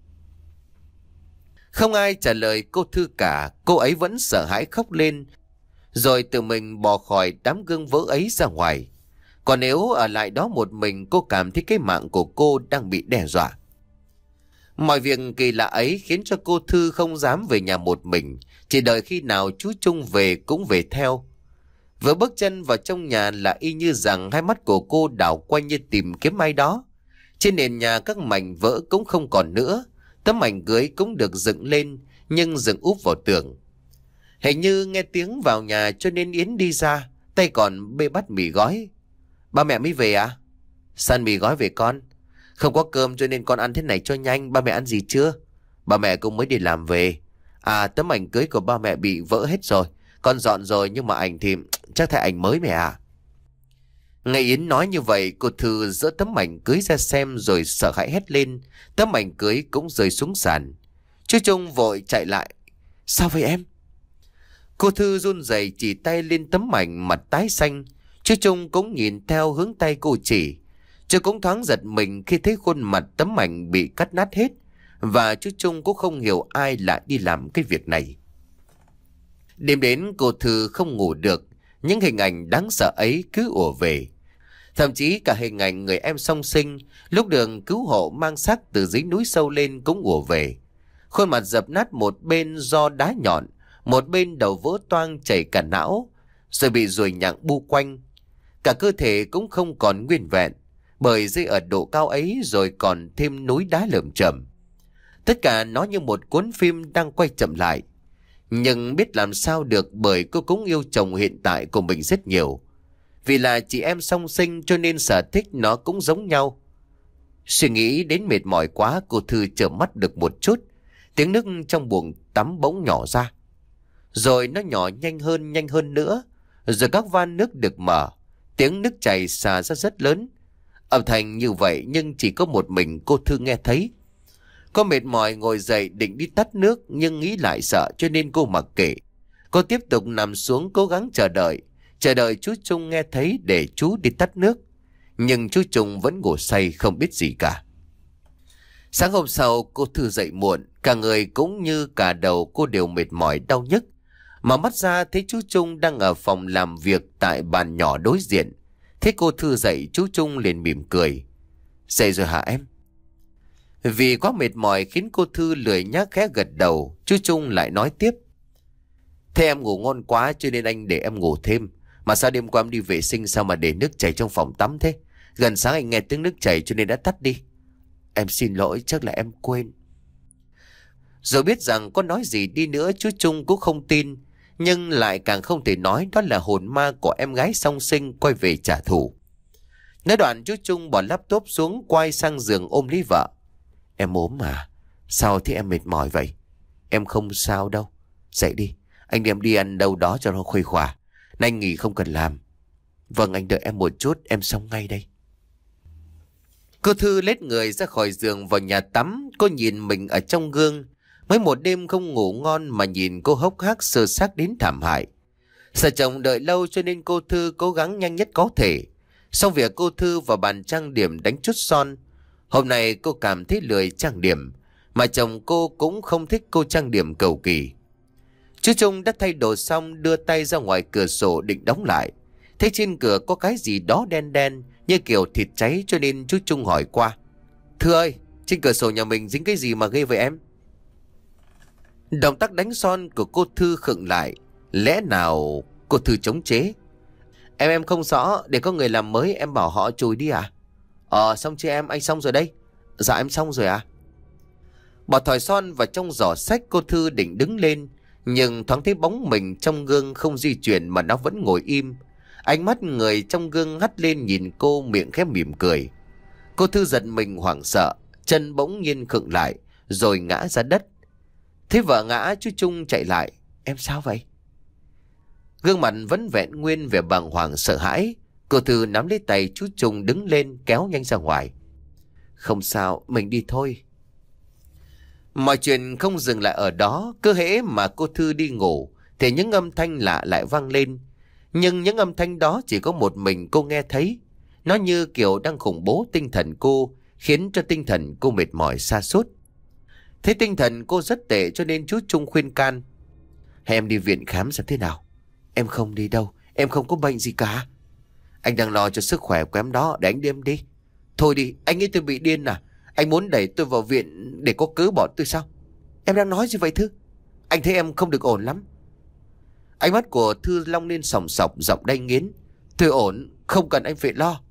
Không ai trả lời cô Thư cả. Cô ấy vẫn sợ hãi khóc lên, rồi tự mình bỏ khỏi đám gương vỡ ấy ra ngoài. Còn nếu ở lại đó một mình, cô cảm thấy cái mạng của cô đang bị đe dọa. Mọi việc kỳ lạ ấy khiến cho cô Thư không dám về nhà một mình, chỉ đợi khi nào chú Trung về cũng về theo. Vừa bước chân vào trong nhà là y như rằng hai mắt của cô đảo quanh như tìm kiếm ai đó. Trên nền nhà các mảnh vỡ cũng không còn nữa. Tấm ảnh cưới cũng được dựng lên nhưng dựng úp vào tường. Hình như nghe tiếng vào nhà cho nên Yến đi ra, tay còn bê bát mì gói. "Ba mẹ mới về à?" "San mì gói về con. Không có cơm cho nên con ăn thế này cho nhanh. Ba mẹ ăn gì chưa?" "Ba mẹ cũng mới đi làm về. À, tấm ảnh cưới của ba mẹ bị vỡ hết rồi. Con dọn rồi nhưng mà ảnh thì chắc thấy ảnh mới mẹ à." Nghe Yến nói như vậy, cô Thư dỡ tấm ảnh cưới ra xem rồi sợ hãi hét lên. Tấm ảnh cưới cũng rơi xuống sàn. Chú Trung vội chạy lại: "Sao vậy em?" Cô Thư run rẩy chỉ tay lên tấm ảnh, mặt tái xanh. Chú Trung cũng nhìn theo hướng tay cô chỉ. Chú cũng thoáng giật mình khi thấy khuôn mặt tấm ảnh bị cắt nát hết. Và chú Trung cũng không hiểu ai lại đi làm cái việc này. Đêm đến cô Thư không ngủ được. Những hình ảnh đáng sợ ấy cứ ùa về. Thậm chí cả hình ảnh người em song sinh lúc đường cứu hộ mang xác từ dưới núi sâu lên cũng ùa về. Khuôn mặt dập nát một bên do đá nhọn, một bên đầu vỡ toang chảy cả não, rồi bị ruồi nhặng bu quanh. Cả cơ thể cũng không còn nguyên vẹn, bởi rơi ở độ cao ấy rồi còn thêm núi đá lởm chởm. Tất cả nó như một cuốn phim đang quay chậm lại. Nhưng biết làm sao được, bởi cô cũng yêu chồng hiện tại của mình rất nhiều. Vì là chị em song sinh cho nên sở thích nó cũng giống nhau. Suy nghĩ đến mệt mỏi quá, cô Thư chợp mắt được một chút. Tiếng nước trong buồng tắm bỗng nhỏ ra. Rồi nó nhỏ nhanh hơn, nhanh hơn nữa. Rồi các van nước được mở. Tiếng nước chảy xả ra rất lớn. Âm thanh như vậy nhưng chỉ có một mình cô Thư nghe thấy. Cô mệt mỏi ngồi dậy định đi tắt nước, nhưng nghĩ lại sợ cho nên cô mặc kệ. Cô tiếp tục nằm xuống cố gắng chờ đợi. Chờ đợi chú Trung nghe thấy để chú đi tắt nước. Nhưng chú Trung vẫn ngủ say không biết gì cả. Sáng hôm sau cô Thư dậy muộn. Cả người cũng như cả đầu cô đều mệt mỏi đau nhức. Mở mắt ra thấy chú Trung đang ở phòng làm việc tại bàn nhỏ đối diện. Thế cô Thư dậy, chú Trung liền mỉm cười. Dậy rồi hả em? Vì quá mệt mỏi khiến cô Thư lười nhác khẽ gật đầu. Chú Trung lại nói tiếp. Thế em ngủ ngon quá cho nên anh để em ngủ thêm. Mà sao đêm qua em đi vệ sinh sao mà để nước chảy trong phòng tắm thế? Gần sáng anh nghe tiếng nước chảy cho nên đã tắt đi. Em xin lỗi, chắc là em quên. Rồi biết rằng có nói gì đi nữa chú Trung cũng không tin. Nhưng lại càng không thể nói đó là hồn ma của em gái song sinh quay về trả thù. Nói đoạn chú Trung bỏ laptop xuống, quay sang giường ôm lấy vợ. Em ốm mà, sao thế em mệt mỏi vậy? Em không sao đâu. Dậy đi, anh đem đi ăn đâu đó cho nó khuây khỏa. Nay anh nghỉ không cần làm. Vâng, anh đợi em một chút, em xong ngay đây. Cô Thư lết người ra khỏi giường vào nhà tắm. Cô nhìn mình ở trong gương. Mới một đêm không ngủ ngon mà nhìn cô hốc hác sơ xác đến thảm hại. Sợ chồng đợi lâu cho nên cô Thư cố gắng nhanh nhất có thể. Xong việc cô Thư vào bàn trang điểm đánh chút son. Hôm nay cô cảm thấy lười trang điểm. Mà chồng cô cũng không thích cô trang điểm cầu kỳ. Chú Trung đã thay đồ xong đưa tay ra ngoài cửa sổ định đóng lại. Thấy trên cửa có cái gì đó đen đen như kiểu thịt cháy cho nên chú Trung hỏi qua. Thư ơi, trên cửa sổ nhà mình dính cái gì mà ghê vậy em? Động tác đánh son của cô Thư khựng lại. Lẽ nào cô Thư chống chế? Em em không rõ, để có người làm mới em bảo họ chùi đi à? Ờ xong chưa em, anh xong rồi đây. Dạ em xong rồi à? Bỏ thỏi son vào trong giỏ sách, cô Thư định đứng lên. Nhưng thoáng thấy bóng mình trong gương không di chuyển mà nó vẫn ngồi im. Ánh mắt người trong gương hắt lên nhìn cô, miệng khép mỉm cười. Cô Thư giật mình hoảng sợ, chân bỗng nhiên khựng lại rồi ngã ra đất. Thế vợ ngã chú Trung chạy lại. Em sao vậy? Gương mặt vẫn vẹn nguyên vẻ bàng hoàng sợ hãi. Cô Thư nắm lấy tay chú Trung đứng lên kéo nhanh ra ngoài. Không sao, mình đi thôi. Mọi chuyện không dừng lại ở đó. Cứ hễ mà cô Thư đi ngủ thì những âm thanh lạ lại vang lên. Nhưng những âm thanh đó chỉ có một mình cô nghe thấy. Nó như kiểu đang khủng bố tinh thần cô, khiến cho tinh thần cô mệt mỏi sa sút. Thế tinh thần cô rất tệ cho nên chú Trung khuyên can. Hay em đi viện khám xem thế nào? Em không đi đâu, em không có bệnh gì cả. Anh đang lo cho sức khỏe của em đó, để anh đem đi. Thôi đi, anh nghĩ tôi bị điên à? Anh muốn đẩy tôi vào viện để có cớ bỏ tôi sao? Em đang nói gì vậy Thư? Anh thấy em không được ổn lắm. Ánh mắt của Thư long lên sòng sọc, giọng đay nghiến. Tôi ổn, không cần anh phải lo.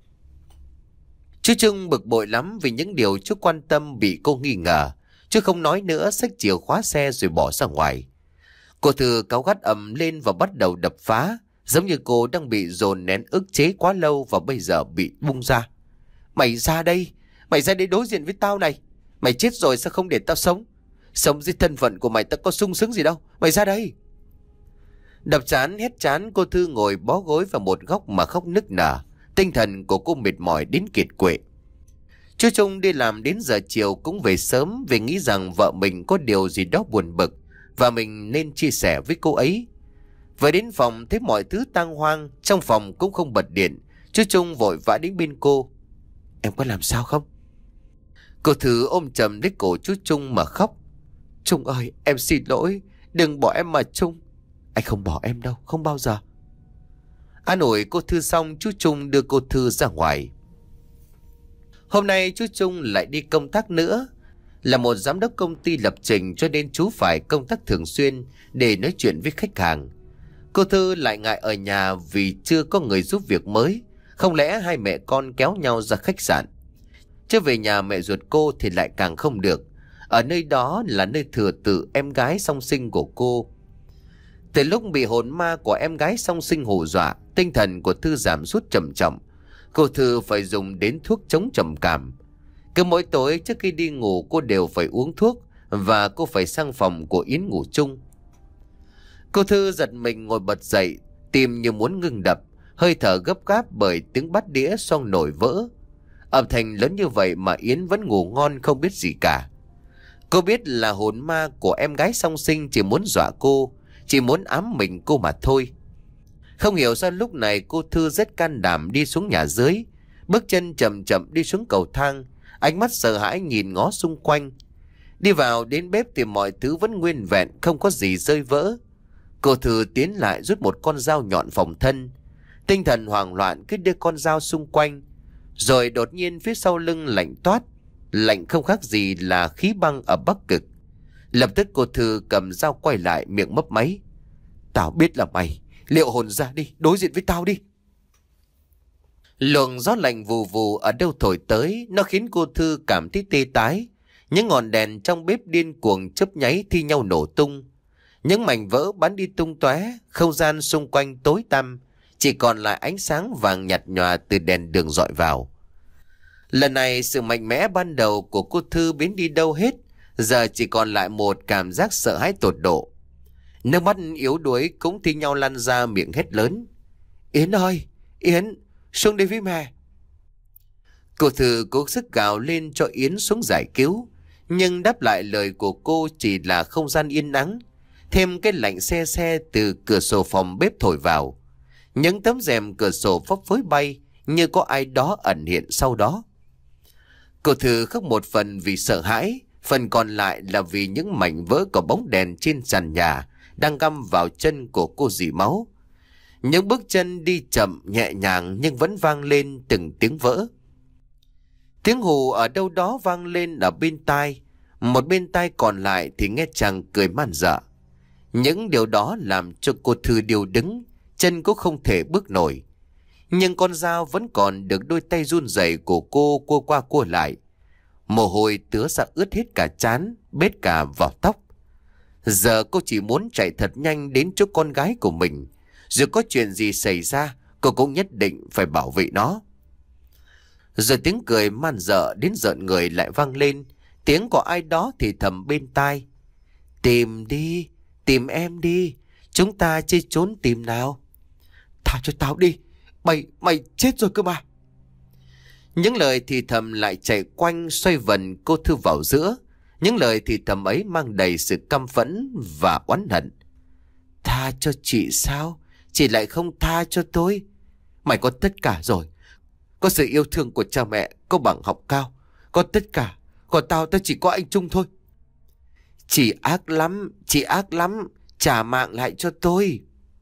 Chú Trung bực bội lắm vì những điều chú quan tâm bị cô nghi ngờ. Chứ không nói nữa, xách chìa khóa xe rồi bỏ ra ngoài. Cô Thư cáu gắt ầm lên và bắt đầu đập phá. Giống như cô đang bị dồn nén ức chế quá lâu và bây giờ bị bung ra. Mày ra đây, mày ra đây đối diện với tao này. Mày chết rồi sao không để tao sống? Sống dưới thân phận của mày tao có sung sướng gì đâu. Mày ra đây. Đập chán hét chán, cô Thư ngồi bó gối vào một góc mà khóc nức nở. Tinh thần của cô mệt mỏi đến kiệt quệ. Chú Trung đi làm đến giờ chiều cũng về sớm vì nghĩ rằng vợ mình có điều gì đó buồn bực và mình nên chia sẻ với cô ấy. Vừa đến phòng thấy mọi thứ tang hoang, trong phòng cũng không bật điện. Chú Trung vội vã đến bên cô. Em có làm sao không? Cô Thư ôm chầm lấy cổ chú Trung mà khóc. Trung ơi, em xin lỗi, đừng bỏ em mà Trung. Anh không bỏ em đâu, không bao giờ. An ủi cô Thư xong, chú Trung đưa cô Thư ra ngoài. Hôm nay chú Trung lại đi công tác nữa. Là một giám đốc công ty lập trình cho nên chú phải công tác thường xuyên để nói chuyện với khách hàng. Cô Thư lại ngại ở nhà vì chưa có người giúp việc mới. Không lẽ hai mẹ con kéo nhau ra khách sạn? Chứ về nhà mẹ ruột cô thì lại càng không được. Ở nơi đó là nơi thừa tự em gái song sinh của cô. Từ lúc bị hồn ma của em gái song sinh hù dọa, tinh thần của Thư giảm sút trầm trọng. Cô Thư phải dùng đến thuốc chống trầm cảm. Cứ mỗi tối trước khi đi ngủ cô đều phải uống thuốc và cô phải sang phòng của Yến ngủ chung. Cô Thư giật mình ngồi bật dậy, tim như muốn ngừng đập, hơi thở gấp gáp bởi tiếng bát đĩa xoong nổi vỡ. Âm thanh lớn như vậy mà Yến vẫn ngủ ngon không biết gì cả. Cô biết là hồn ma của em gái song sinh chỉ muốn dọa cô, chỉ muốn ám mình cô mà thôi. Không hiểu sao lúc này cô Thư rất can đảm đi xuống nhà dưới, bước chân chậm chậm đi xuống cầu thang, ánh mắt sợ hãi nhìn ngó xung quanh. Đi vào đến bếp thì mọi thứ vẫn nguyên vẹn, không có gì rơi vỡ. Cô Thư tiến lại rút một con dao nhọn phòng thân. Tinh thần hoảng loạn cứ đưa con dao xung quanh. Rồi đột nhiên phía sau lưng lạnh toát. Lạnh không khác gì là khí băng ở Bắc Cực. Lập tức cô Thư cầm dao quay lại, miệng mấp máy. Tao biết là mày. Liệu hồn ra đi, đối diện với tao đi. Luồng gió lạnh vù vù ở đâu thổi tới, nó khiến cô Thư cảm thấy tê tái. Những ngọn đèn trong bếp điên cuồng chớp nháy thi nhau nổ tung. Những mảnh vỡ bắn đi tung tóe, không gian xung quanh tối tăm, chỉ còn lại ánh sáng vàng nhạt nhòa từ đèn đường dọi vào. Lần này sự mạnh mẽ ban đầu của cô Thư biến đi đâu hết, giờ chỉ còn lại một cảm giác sợ hãi tột độ. Nước mắt yếu đuối cũng thi nhau lăn ra, miệng hét lớn. Yến ơi, Yến, xuống đây với mẹ. Cô Thư cố sức gào lên cho Yến xuống giải cứu, nhưng đáp lại lời của cô chỉ là không gian yên ắng, thêm cái lạnh se se từ cửa sổ phòng bếp thổi vào. Những tấm rèm cửa sổ phấp phới bay như có ai đó ẩn hiện sau đó. Cô Thư khóc một phần vì sợ hãi, phần còn lại là vì những mảnh vỡ của bóng đèn trên sàn nhà đang găm vào chân của cô rỉ máu. Những bước chân đi chậm nhẹ nhàng nhưng vẫn vang lên từng tiếng vỡ. Tiếng hù ở đâu đó vang lên ở bên tai, một bên tai còn lại thì nghe chàng cười man dợ. Những điều đó làm cho cô Thư điêu đứng, chân cũng không thể bước nổi. Nhưng con dao vẫn còn được đôi tay run rẩy của cô cua qua cua lại. Mồ hôi tứa ra ướt hết cả trán, bết cả vào tóc. Giờ cô chỉ muốn chạy thật nhanh đến chỗ con gái của mình. Dù có chuyện gì xảy ra, cô cũng nhất định phải bảo vệ nó. Rồi tiếng cười man dợ đến rợn người lại vang lên. Tiếng của ai đó thì thầm bên tai. Tìm đi, tìm em đi. Chúng ta chơi trốn tìm nào. Thả cho tao đi, mày, mày chết rồi cơ mà. Những lời thì thầm lại chạy quanh xoay vần cô Thư vào giữa. Những lời thì thầm ấy mang đầy sự căm phẫn và oán hận. Tha cho chị sao? Chị lại không tha cho tôi. Mày có tất cả rồi. Có sự yêu thương của cha mẹ, có bằng học cao, có tất cả. Còn tao, tao chỉ có anh Trung thôi. Chị ác lắm, chị ác lắm. Trả mạng lại cho tôi.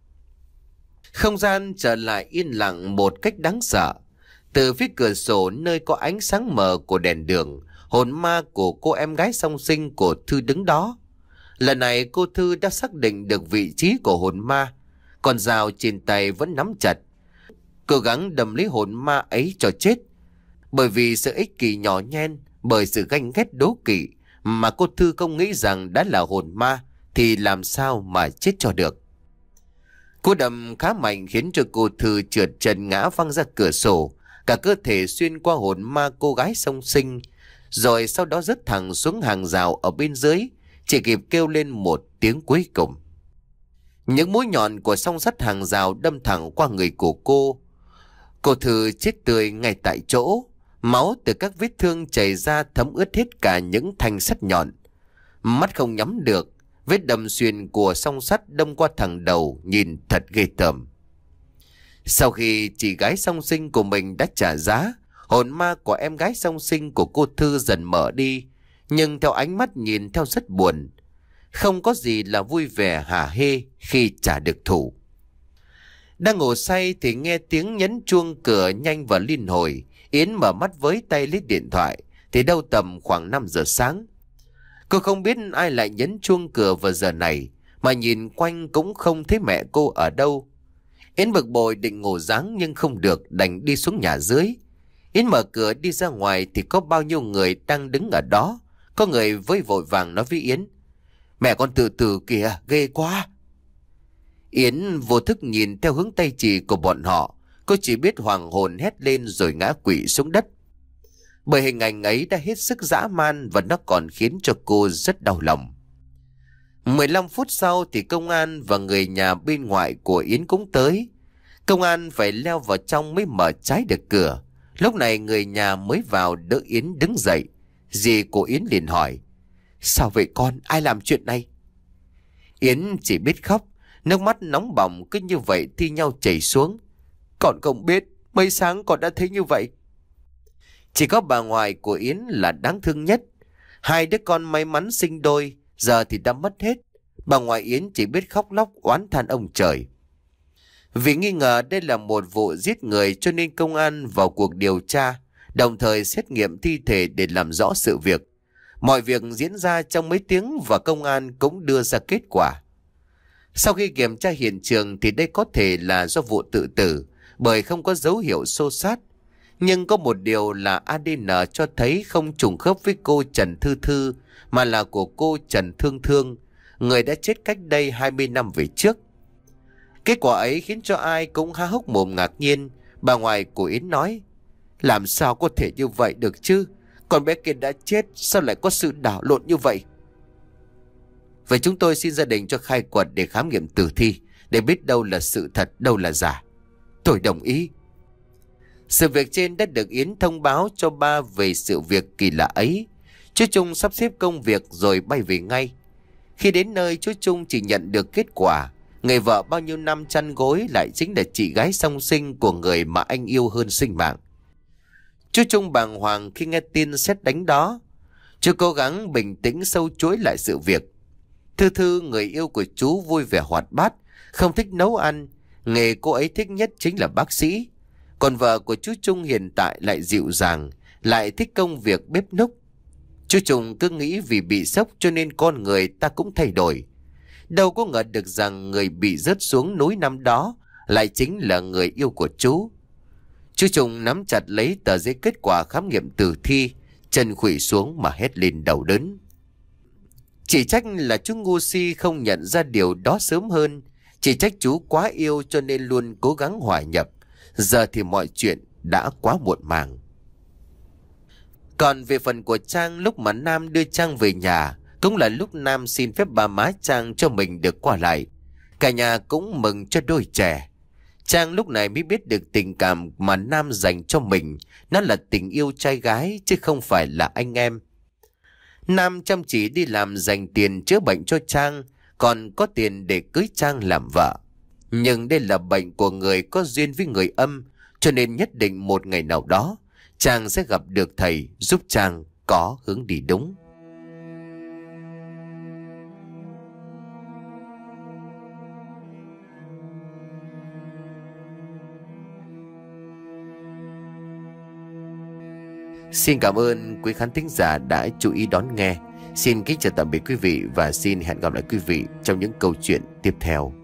Không gian trở lại yên lặng một cách đáng sợ. Từ phía cửa sổ nơi có ánh sáng mờ của đèn đường, hồn ma của cô em gái song sinh của Thư đứng đó. Lần này cô Thư đã xác định được vị trí của hồn ma. Con dao trên tay vẫn nắm chặt, cố gắng đâm lấy hồn ma ấy cho chết. Bởi vì sự ích kỷ nhỏ nhen, bởi sự ganh ghét đố kỵ mà cô Thư không nghĩ rằng đã là hồn ma thì làm sao mà chết cho được. Cú đâm khá mạnh khiến cho cô Thư trượt chân ngã văng ra cửa sổ, cả cơ thể xuyên qua hồn ma cô gái song sinh, rồi sau đó rớt thẳng xuống hàng rào ở bên dưới, chỉ kịp kêu lên một tiếng cuối cùng. Những mũi nhọn của song sắt hàng rào đâm thẳng qua người của cô. Cô Thư chết tươi ngay tại chỗ, máu từ các vết thương chảy ra thấm ướt hết cả những thanh sắt nhọn. Mắt không nhắm được, vết đâm xuyên của song sắt đâm qua thẳng đầu, nhìn thật ghê tởm. Sau khi chị gái song sinh của mình đã trả giá, hồn ma của em gái song sinh của cô Thư dần mở đi, nhưng theo ánh mắt nhìn theo rất buồn. Không có gì là vui vẻ hả hê khi trả được thù. Đang ngủ say thì nghe tiếng nhấn chuông cửa nhanh và liên hồi. Yến mở mắt với tay lấy điện thoại thì đâu tầm khoảng năm giờ sáng. Cô không biết ai lại nhấn chuông cửa vào giờ này, mà nhìn quanh cũng không thấy mẹ cô ở đâu. Yến bực bội định ngủ giáng nhưng không được, đành đi xuống nhà dưới. Yến mở cửa đi ra ngoài thì có bao nhiêu người đang đứng ở đó. Có người vây vội vàng nói với Yến: Mẹ con từ từ kìa, ghê quá. Yến vô thức nhìn theo hướng tay chỉ của bọn họ. Cô chỉ biết hoàng hồn hét lên rồi ngã quỵ xuống đất. Bởi hình ảnh ấy đã hết sức dã man và nó còn khiến cho cô rất đau lòng. mười lăm phút sau thì công an và người nhà bên ngoài của Yến cũng tới. Công an phải leo vào trong mới mở trái được cửa. Lúc này người nhà mới vào đỡ Yến đứng dậy. Dì của Yến liền hỏi: Sao vậy con, ai làm chuyện này? Yến chỉ biết khóc, nước mắt nóng bỏng cứ như vậy thi nhau chảy xuống. Con không biết, mấy sáng con đã thấy như vậy. Chỉ có bà ngoại của Yến là đáng thương nhất. Hai đứa con may mắn sinh đôi, giờ thì đã mất hết. Bà ngoại Yến chỉ biết khóc lóc oán than ông trời. Vì nghi ngờ đây là một vụ giết người cho nên công an vào cuộc điều tra, đồng thời xét nghiệm thi thể để làm rõ sự việc. Mọi việc diễn ra trong mấy tiếng và công an cũng đưa ra kết quả. Sau khi kiểm tra hiện trường thì đây có thể là do vụ tự tử, bởi không có dấu hiệu xô xát. Nhưng có một điều là a đê en cho thấy không trùng khớp với cô Trần Thư Thư, mà là của cô Trần Thương Thương, người đã chết cách đây hai mươi năm về trước. Kết quả ấy khiến cho ai cũng há hốc mồm ngạc nhiên. Bà ngoại của Yến nói: làm sao có thể như vậy được chứ? Con bé kia đã chết, sao lại có sự đảo lộn như vậy? Vậy chúng tôi xin gia đình cho khai quật để khám nghiệm tử thi, để biết đâu là sự thật, đâu là giả. Tôi đồng ý. Sự việc trên đã được Yến thông báo cho ba về sự việc kỳ lạ ấy. Chú Trung sắp xếp công việc rồi bay về ngay. Khi đến nơi, chú Trung chỉ nhận được kết quả người vợ bao nhiêu năm chăn gối lại chính là chị gái song sinh của người mà anh yêu hơn sinh mạng. Chú Trung bàng hoàng khi nghe tin sét đánh đó. Chú cố gắng bình tĩnh sâu chuỗi lại sự việc. Thư Thư, người yêu của chú, vui vẻ hoạt bát, không thích nấu ăn. Nghề cô ấy thích nhất chính là bác sĩ. Còn vợ của chú Trung hiện tại lại dịu dàng, lại thích công việc bếp núc. Chú Trung cứ nghĩ vì bị sốc cho nên con người ta cũng thay đổi. Đâu có ngờ được rằng người bị rớt xuống núi năm đó lại chính là người yêu của chú. Chú Trung nắm chặt lấy tờ giấy kết quả khám nghiệm tử thi, chân khuỵu xuống mà hét lên đau đớn. Chỉ trách là chú ngu si không nhận ra điều đó sớm hơn. Chỉ trách chú quá yêu cho nên luôn cố gắng hòa nhập. Giờ thì mọi chuyện đã quá muộn màng. Còn về phần của Trang, lúc mà Nam đưa Trang về nhà cũng là lúc Nam xin phép ba má Trang cho mình được qua lại. Cả nhà cũng mừng cho đôi trẻ. Trang lúc này mới biết được tình cảm mà Nam dành cho mình, nó là tình yêu trai gái chứ không phải là anh em. Nam chăm chỉ đi làm dành tiền chữa bệnh cho Trang, còn có tiền để cưới Trang làm vợ. Nhưng đây là bệnh của người có duyên với người âm, cho nên nhất định một ngày nào đó Trang sẽ gặp được thầy giúp Trang có hướng đi đúng. Xin cảm ơn quý khán thính giả đã chú ý đón nghe. Xin kính chào tạm biệt quý vị và xin hẹn gặp lại quý vị trong những câu chuyện tiếp theo.